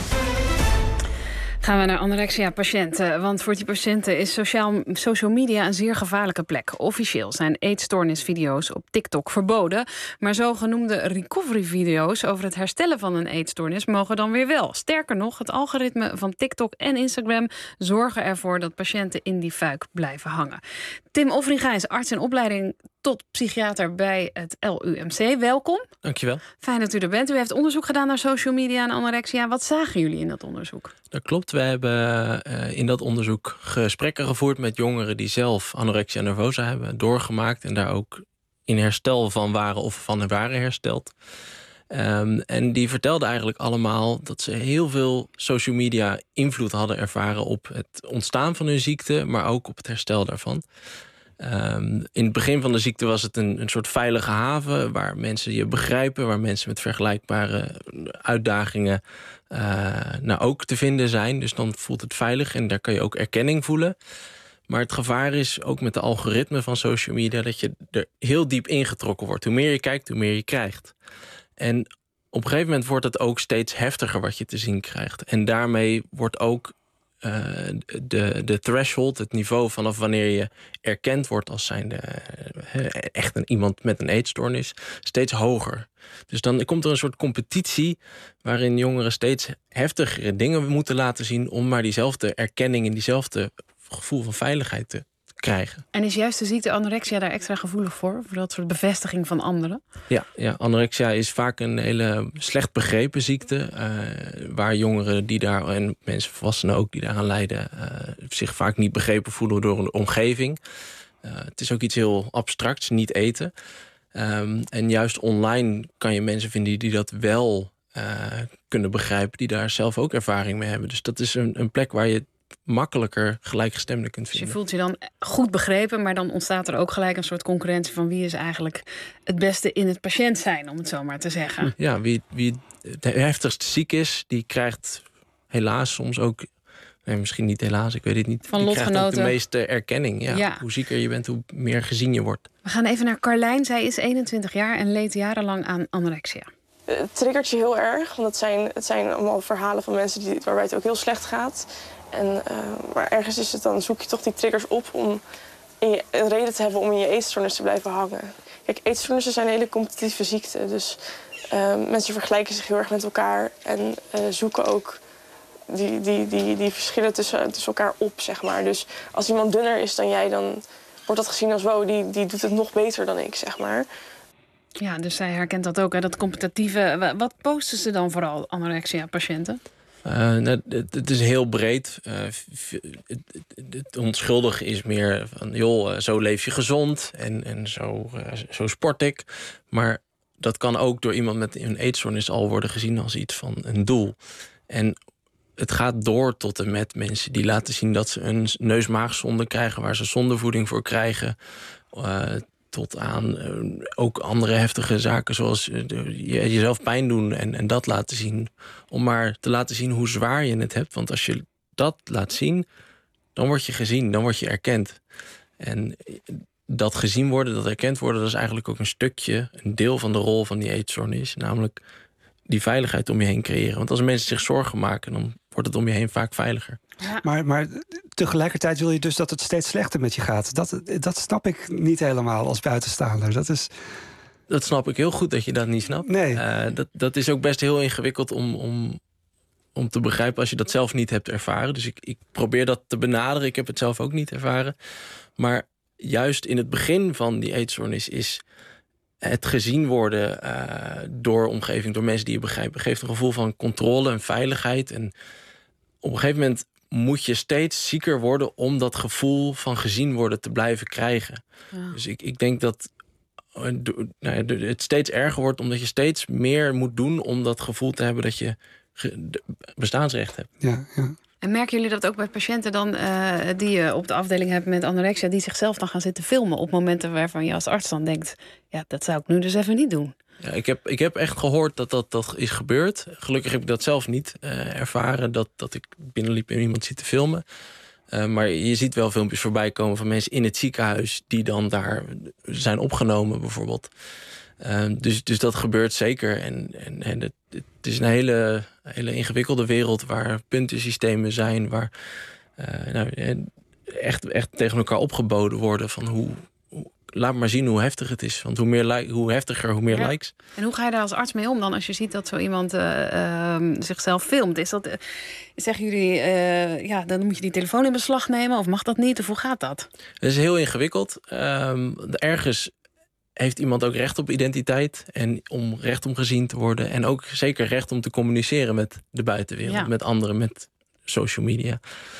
Speaker 3: Gaan we naar anorexia-patiënten. Want voor die patiënten is sociaal, social media een zeer gevaarlijke plek. Officieel zijn eetstoornisvideo's op TikTok verboden. Maar zogenoemde recovery-video's over het herstellen van een eetstoornis mogen dan weer wel. Sterker nog, het algoritme van TikTok en Instagram zorgen ervoor dat patiënten in die fuik blijven hangen. Tim Offringa is arts in opleiding tot psychiater bij het L U M C. Welkom.
Speaker 14: Dankjewel.
Speaker 3: Fijn dat u er bent. U heeft onderzoek gedaan naar social media en anorexia. Wat zagen jullie in dat onderzoek?
Speaker 14: Dat klopt. We hebben uh, in dat onderzoek gesprekken gevoerd met jongeren die zelf anorexia nervosa hebben doorgemaakt en daar ook in herstel van waren of van waren hersteld. Um, en die vertelden eigenlijk allemaal dat ze heel veel social media invloed hadden ervaren op het ontstaan van hun ziekte, maar ook op het herstel daarvan. Um, in het begin van de ziekte was het een, een soort veilige haven waar mensen je begrijpen, waar mensen met vergelijkbare uitdagingen uh, nou ook te vinden zijn. Dus dan voelt het veilig en daar kan je ook erkenning voelen. Maar het gevaar is ook met de algoritme van social media dat je er heel diep ingetrokken wordt. Hoe meer je kijkt, hoe meer je krijgt. En op een gegeven moment wordt het ook steeds heftiger wat je te zien krijgt. En daarmee wordt ook uh, de, de threshold, het niveau vanaf wanneer je erkend wordt als zijnde uh, echt een, iemand met een eetstoornis, steeds hoger. Dus dan komt er een soort competitie waarin jongeren steeds heftigere dingen moeten laten zien om maar diezelfde erkenning en diezelfde gevoel van veiligheid te krijgen.
Speaker 3: En is juist de ziekte anorexia daar extra gevoelig voor? Voor dat soort bevestiging van anderen?
Speaker 14: Ja, ja, anorexia is vaak een hele slecht begrepen ziekte. Uh, waar jongeren die daar, en mensen volwassenen ook die daaraan lijden, uh, zich vaak niet begrepen voelen door een omgeving. Uh, het is ook iets heel abstracts, niet eten. Um, en juist online kan je mensen vinden die dat wel uh, kunnen begrijpen, die daar zelf ook ervaring mee hebben. Dus dat is een, een plek waar je makkelijker gelijkgestemden kunt vinden.
Speaker 3: Dus je voelt je dan goed begrepen, maar dan ontstaat er ook gelijk een soort concurrentie van wie is eigenlijk het beste in het patiënt zijn, om het zo maar te zeggen.
Speaker 14: Ja, wie, wie het heftigst ziek is, die krijgt helaas soms ook Nee, misschien niet helaas, ik weet het niet.
Speaker 3: Van
Speaker 14: je krijgt ook
Speaker 3: lotgenoten.
Speaker 14: de meeste erkenning. Ja.
Speaker 3: Ja.
Speaker 14: Hoe zieker je bent, hoe meer gezien je wordt.
Speaker 3: We gaan even naar Carlijn. Zij is eenentwintig jaar en leed jarenlang aan anorexia.
Speaker 5: Het triggert je heel erg, want het zijn, het zijn allemaal verhalen van mensen die, waarbij het ook heel slecht gaat. En, uh, maar ergens is het dan, zoek je toch die triggers op om in je, een reden te hebben om in je eetstoornis te blijven hangen. Kijk, eetstoornissen zijn een hele competitieve ziekte, dus uh, mensen vergelijken zich heel erg met elkaar en uh, zoeken ook die, die, die, die verschillen tussen, tussen elkaar op, zeg maar. Dus als iemand dunner is dan jij, dan wordt dat gezien als wow, die, die doet het nog beter dan ik, zeg maar.
Speaker 3: Ja, dus zij herkent dat ook, hè, dat competitieve. Wat posten ze dan vooral, anorexia-patiënten?
Speaker 14: Uh, nou, het, het is heel breed. Uh, het, het, het onschuldige is meer van, joh, zo leef je gezond en, en zo, uh, zo sport ik. Maar dat kan ook door iemand met een eetstoornis al worden gezien als iets van een doel. En het gaat door tot en met mensen die laten zien dat ze een neus-maagzonde krijgen, waar ze zondevoeding voor krijgen. Uh, tot aan uh, ook andere heftige zaken, zoals uh, je, jezelf pijn doen en, en dat laten zien. Om maar te laten zien hoe zwaar je het hebt. Want als je dat laat zien, dan word je gezien, dan word je erkend. En dat gezien worden, dat erkend worden, dat is eigenlijk ook een stukje, een deel van de rol van die eetstoornis. Namelijk die veiligheid om je heen creëren. Want als mensen zich zorgen maken, dan wordt het om je heen vaak veiliger.
Speaker 3: Ja.
Speaker 20: Maar, maar tegelijkertijd wil je dus dat het steeds slechter met je gaat. Dat, dat snap ik niet helemaal als buitenstaander. Dat is...
Speaker 14: Dat snap ik heel goed dat je dat niet snapt.
Speaker 20: Nee.
Speaker 14: Uh, dat, dat is ook best heel ingewikkeld om, om, om te begrijpen als je dat zelf niet hebt ervaren. Dus ik, ik probeer dat te benaderen. Ik heb het zelf ook niet ervaren. Maar juist in het begin van die eetstoornis is het gezien worden uh, door omgeving, door mensen die je begrijpen, geeft een gevoel van controle en veiligheid. En op een gegeven moment moet je steeds zieker worden om dat gevoel van gezien worden te blijven krijgen. Ja. Dus ik, ik denk dat het steeds erger wordt omdat je steeds meer moet doen om dat gevoel te hebben dat je bestaansrecht hebt.
Speaker 20: Ja, ja.
Speaker 3: En merken jullie dat ook bij patiënten dan uh, die je op de afdeling hebt met anorexia, die zichzelf dan gaan zitten filmen op momenten waarvan je als arts dan denkt, ja, dat zou ik nu dus even niet doen?
Speaker 14: Ja, ik, heb, ik heb echt gehoord dat, dat dat is gebeurd. Gelukkig heb ik dat zelf niet uh, ervaren, dat, dat ik binnenliep en iemand zit te filmen. Uh, maar je ziet wel filmpjes voorbij komen van mensen in het ziekenhuis die dan daar zijn opgenomen bijvoorbeeld. Uh, dus, dus dat gebeurt zeker. En, en, en het, het is een hele, hele ingewikkelde wereld waar puntensystemen zijn, waar uh, nou, echt, echt tegen elkaar opgeboden worden van hoe, hoe, laat maar zien hoe heftig het is. Want hoe, meer li- hoe heftiger, hoe meer
Speaker 3: ja.
Speaker 14: likes.
Speaker 3: En hoe ga je daar als arts mee om dan als je ziet dat zo iemand uh, uh, zichzelf filmt? Is dat, uh, zeggen jullie, uh, ja, dan moet je die telefoon in beslag nemen of mag dat niet? Of hoe gaat dat?
Speaker 14: Het is heel ingewikkeld. Um, ergens heeft iemand ook recht op identiteit en om recht om gezien te worden. En ook zeker recht om te communiceren met de buitenwereld, ja. met anderen, met social media.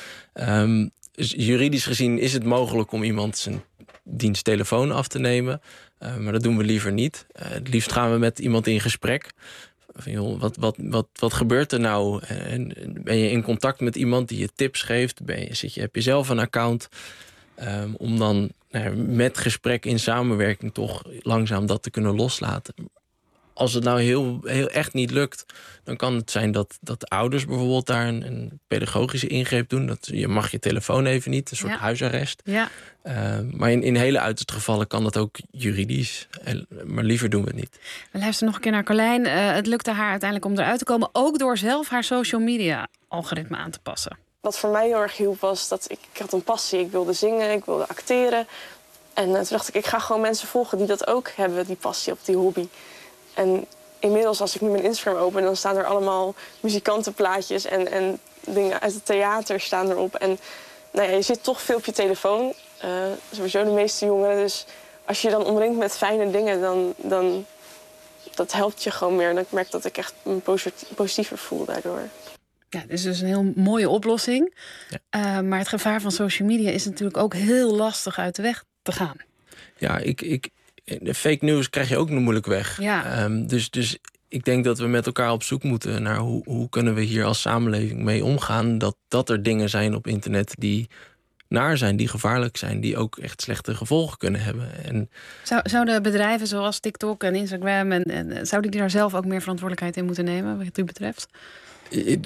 Speaker 14: Um, dus juridisch gezien is het mogelijk om iemand zijn diensttelefoon af te nemen. Uh, maar dat doen we liever niet. Uh, het liefst gaan we met iemand in gesprek. Van, joh, wat, wat, wat, wat gebeurt er nou? En ben je in contact met iemand die je tips geeft? Ben je, zit je, heb je zelf een account? Um, om dan nou, met gesprek in samenwerking toch langzaam dat te kunnen loslaten. Als het nou heel, heel echt niet lukt, dan kan het zijn dat, dat de ouders bijvoorbeeld daar een, een pedagogische ingreep doen. Dat je mag je telefoon even niet, een soort ja. huisarrest.
Speaker 3: Ja.
Speaker 14: Uh, maar in, in hele uiterste gevallen kan dat ook juridisch. Maar liever doen we het niet.
Speaker 3: We luisteren nog een keer naar Carlijn. Uh, het lukte haar uiteindelijk om eruit te komen, ook door zelf haar social media algoritme aan te passen.
Speaker 5: Wat voor mij heel erg hielp was dat ik, ik had een passie. Ik wilde zingen, ik wilde acteren. En uh, toen dacht ik, ik ga gewoon mensen volgen die dat ook hebben, die passie op die hobby. En inmiddels, als ik nu mijn Instagram open, dan staan er allemaal muzikantenplaatjes en, en dingen uit het theater staan erop. En nou ja, je zit toch veel op je telefoon, uh, sowieso de meeste jongeren. Dus als je je dan omringt met fijne dingen, dan, dan dat helpt je gewoon meer. En ik merk dat ik echt me positiever voel daardoor.
Speaker 3: Ja, dit is dus een heel mooie oplossing. Ja. Uh, maar het gevaar van social media is natuurlijk ook heel lastig uit de weg te gaan.
Speaker 14: Ja, ik... ik de fake news krijg je ook nog moeilijk weg.
Speaker 3: Ja.
Speaker 14: Um, dus, dus ik denk dat we met elkaar op zoek moeten naar hoe, hoe kunnen we hier als samenleving mee omgaan. Dat, dat er dingen zijn op internet die naar zijn, die gevaarlijk zijn, die ook echt slechte gevolgen kunnen hebben. En
Speaker 3: Zou, zouden bedrijven zoals TikTok en Instagram en, en zouden die daar zelf ook meer verantwoordelijkheid in moeten nemen, wat u betreft?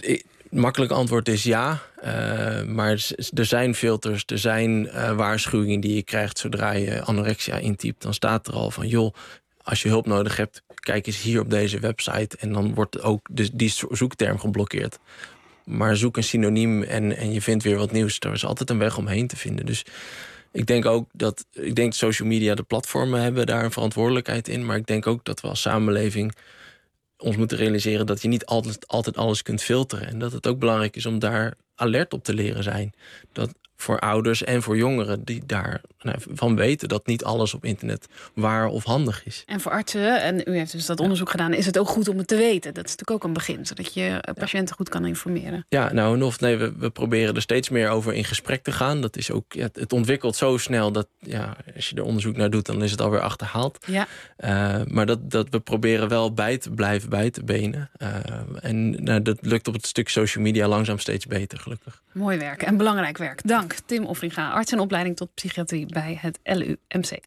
Speaker 14: makkelijk antwoord is ja. Uh, maar er zijn filters, er zijn uh, waarschuwingen die je krijgt zodra je anorexia intypt. Dan staat er al van, joh, als je hulp nodig hebt, kijk eens hier op deze website. En dan wordt ook de, die zoekterm geblokkeerd. Maar zoek een synoniem en, en je vindt weer wat nieuws. Er is altijd een weg omheen te vinden. Dus ik denk ook dat, ik denk dat social media, de platformen hebben daar een verantwoordelijkheid in. Maar ik denk ook dat we als samenleving ons moeten realiseren dat je niet altijd, altijd alles kunt filteren. En dat het ook belangrijk is om daar alert op te leren zijn. Dat voor ouders en voor jongeren die daarvan nou, weten dat niet alles op internet waar of handig is.
Speaker 3: En voor artsen, en u heeft dus dat onderzoek gedaan, is het ook goed om het te weten. Dat is natuurlijk ook een begin, zodat je patiënten goed kan informeren.
Speaker 14: Ja, nou en of nee, we, we proberen er steeds meer over in gesprek te gaan. Dat is ook, ja, het ontwikkelt zo snel dat ja, als je er onderzoek naar doet, dan is het alweer achterhaald.
Speaker 3: Ja.
Speaker 14: Uh, maar dat, dat we proberen wel bij te blijven, bij te benen. Uh, en nou, dat lukt op het stuk social media langzaam steeds beter, gelukkig.
Speaker 3: Mooi werk en belangrijk werk. Dank, Tim Offringa, arts en opleiding tot psychiatrie bij het L U M C.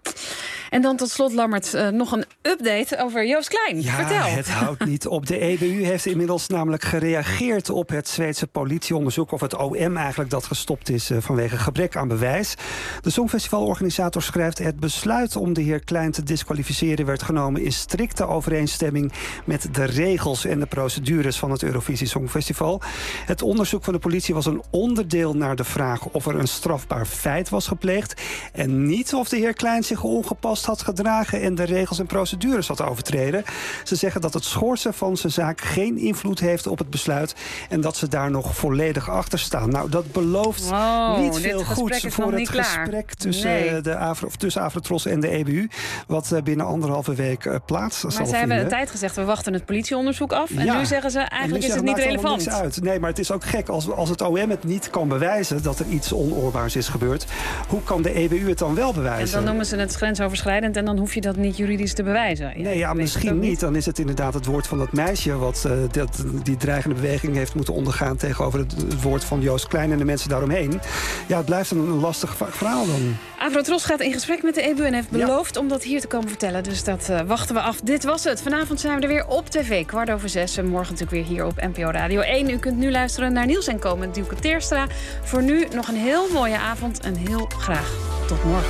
Speaker 3: En dan tot slot, Lammert, uh, nog een update over Joost Klein.
Speaker 20: Ja,
Speaker 3: Vertel.
Speaker 20: Het houdt niet op. De E B U heeft inmiddels namelijk gereageerd op het Zweedse politieonderzoek, of het O M eigenlijk, dat gestopt is uh, vanwege gebrek aan bewijs. De Songfestivalorganisator schrijft: het besluit om de heer Klein te disqualificeren werd genomen in strikte overeenstemming met de regels en de procedures van het Eurovisie Songfestival. Het onderzoek van de politie was een onderdeel naar de vraag of er een strafbaar feit was gepleegd en niet of de heer Klein zich ongepast had gedragen en de regels en procedures had overtreden. Ze zeggen dat het schorsen van zijn zaak geen invloed heeft op het besluit en dat ze daar nog volledig achter staan. Nou, dat belooft
Speaker 3: oh,
Speaker 20: niet veel goeds voor het gesprek tussen,
Speaker 3: nee.
Speaker 20: de Afro, tussen Afrotros en de E B U, wat uh, binnen anderhalve week uh, plaats
Speaker 3: maar
Speaker 20: zal
Speaker 3: ze
Speaker 20: vinden.
Speaker 3: hebben een tijd gezegd, we wachten het politieonderzoek af. En
Speaker 20: ja.
Speaker 3: nu zeggen ze, eigenlijk is het niet relevant.
Speaker 20: Niks uit. Nee, maar het is ook gek. Als, als het O M het niet kan bewijzen dat er iets onoorbaars is gebeurd, hoe kan de E B U het dan wel bewijzen?
Speaker 3: En dan noemen ze het grensoverschrijdend en dan hoef je dat niet juridisch te bewijzen. Ja,
Speaker 20: nee, ja, misschien niet. Dan is het inderdaad het woord van dat meisje wat uh, dat, die dreigende beweging heeft moeten ondergaan tegenover het, het woord van Joost Klein en de mensen daaromheen. Ja, het blijft een, een lastig verhaal dan.
Speaker 3: Afrotros gaat in gesprek met de E B U en heeft beloofd ja. om dat hier te komen vertellen. Dus dat uh, wachten we af. Dit was het. Vanavond zijn we er weer op tv. Kwart over zes. En morgen natuurlijk weer hier op N P O Radio één. U kunt nu luisteren naar Nieuws en Komen met Duke Teerstra. Voor nu nog een heel mooie avond en heel graag tot morgen.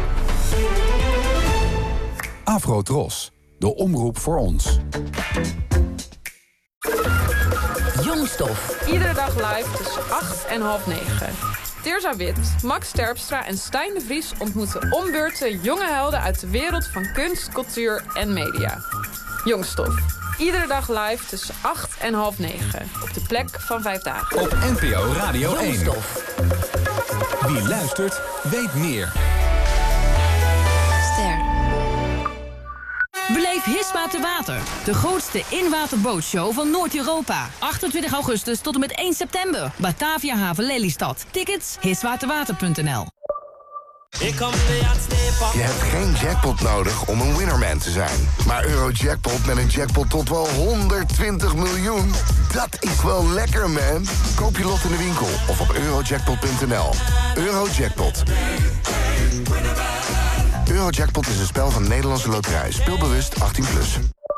Speaker 19: Afrotros, de omroep voor ons.
Speaker 15: Jongstof. Iedere dag live tussen acht en half negen. Teerza Wit, Max Terpstra en Stijn de Vries ontmoeten om beurten jonge helden uit de wereld van kunst, cultuur en media. Jongstof. Iedere dag live tussen acht en half negen. Op de plek van vijf dagen.
Speaker 19: Op N P O Radio één.
Speaker 15: Jongstof.
Speaker 19: Wie luistert, weet meer.
Speaker 18: Ster. Beleef Hisma te Water. De grootste inwaterbootshow van Noord-Europa. achtentwintig augustus tot en met één september. Batavia Haven Lelystad. Tickets hiswaterwater punt n l.
Speaker 16: Je hebt geen jackpot nodig om een winnerman te zijn. Maar Eurojackpot met een jackpot tot wel honderdtwintig miljoen. Dat is wel lekker, man. Koop je lot in de winkel of op eurojackpot punt n l. Eurojackpot. Eurojackpot is een spel van Nederlandse Loterij. Speelbewust achttien plus.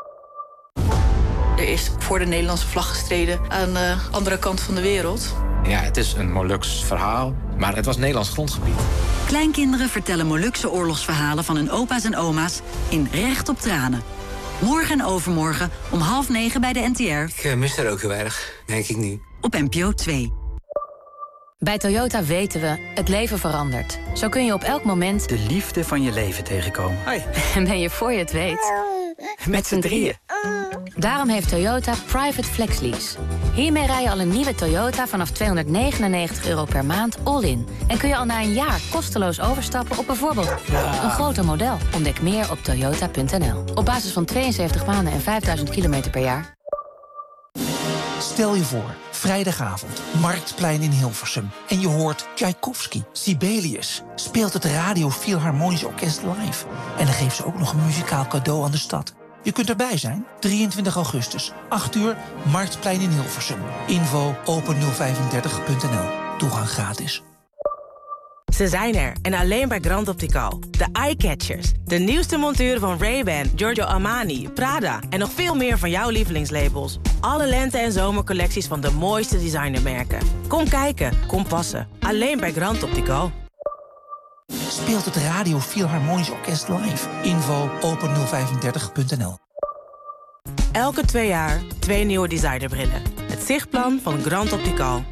Speaker 17: Er is voor de Nederlandse vlag gestreden aan de andere kant van de wereld.
Speaker 21: Ja, het is een Molukse verhaal, maar het was Nederlands grondgebied.
Speaker 22: Kleinkinderen vertellen Molukse oorlogsverhalen van hun opa's en oma's in Recht op Tranen. Morgen en overmorgen om half negen bij de N T R.
Speaker 21: Ik uh, mis er ook heel erg, denk ik niet.
Speaker 22: Op N P O twee.
Speaker 26: Bij Toyota weten we, het leven verandert. Zo kun je op elk moment
Speaker 27: de liefde van je leven tegenkomen.
Speaker 26: Hoi. En ben je voor je het weet
Speaker 27: met z'n drieën.
Speaker 26: Daarom heeft Toyota Private Flex Lease. Hiermee rij je al een nieuwe Toyota vanaf tweehonderdnegenennegentig euro per maand all-in. En kun je al na een jaar kosteloos overstappen op bijvoorbeeld ja. een groter model. Ontdek meer op toyota punt n l. Op basis van tweeënzeventig maanden en vijfduizend kilometer per jaar.
Speaker 28: Stel je voor, vrijdagavond, Marktplein in Hilversum. En je hoort Tchaikovsky, Sibelius. Speelt het Radio Philharmonisch Orkest live. En dan geeft ze ook nog een muzikaal cadeau aan de stad. Je kunt erbij zijn, drieëntwintig augustus, acht uur, Marktplein in Hilversum. Info open nul vijfendertig punt n l. Toegang gratis.
Speaker 1: Ze zijn er en alleen bij Grand Optical. De Eye-catchers. De nieuwste monturen van Ray-Ban, Giorgio Armani, Prada... en nog veel meer van jouw lievelingslabels. Alle lente- en zomercollecties van de mooiste designermerken. Kom kijken, kom passen. Alleen bij Grand Optical.
Speaker 28: Speelt het Radio Philharmonisch Orkest live? Info open nul vijfendertig punt n l.
Speaker 1: Elke twee jaar twee nieuwe designerbrillen. Het zichtplan van Grand Optical.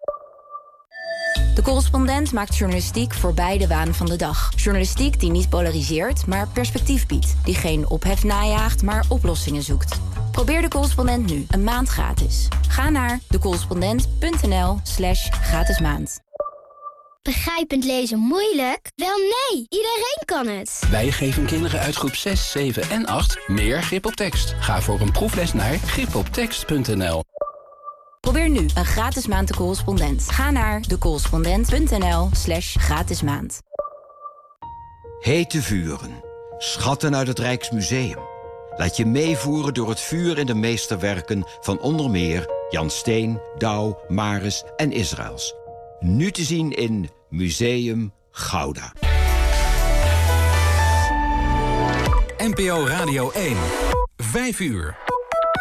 Speaker 26: De Correspondent maakt journalistiek voorbij de waan van de dag. Journalistiek die niet polariseert, maar perspectief biedt. Die geen ophef najaagt, maar oplossingen zoekt. Probeer De Correspondent nu, een maand gratis. Ga naar decorrespondent.nl slash gratis maand.
Speaker 2: Begrijpend lezen moeilijk? Wel nee, iedereen kan het.
Speaker 19: Wij geven kinderen uit groep zes, zeven en acht meer grip op tekst. Ga voor een proefles naar grip op tekst punt n l.
Speaker 26: Probeer nu een gratis maand De Correspondent. Ga naar decorrespondent.nl slash gratis maand.
Speaker 4: Hete vuren. Schatten uit het Rijksmuseum. Laat je meevoeren door het vuur in de meesterwerken van onder meer Jan Steen, Douw, Maris en Israëls. Nu te zien in Museum Gouda.
Speaker 19: N P O Radio één. Vijf uur.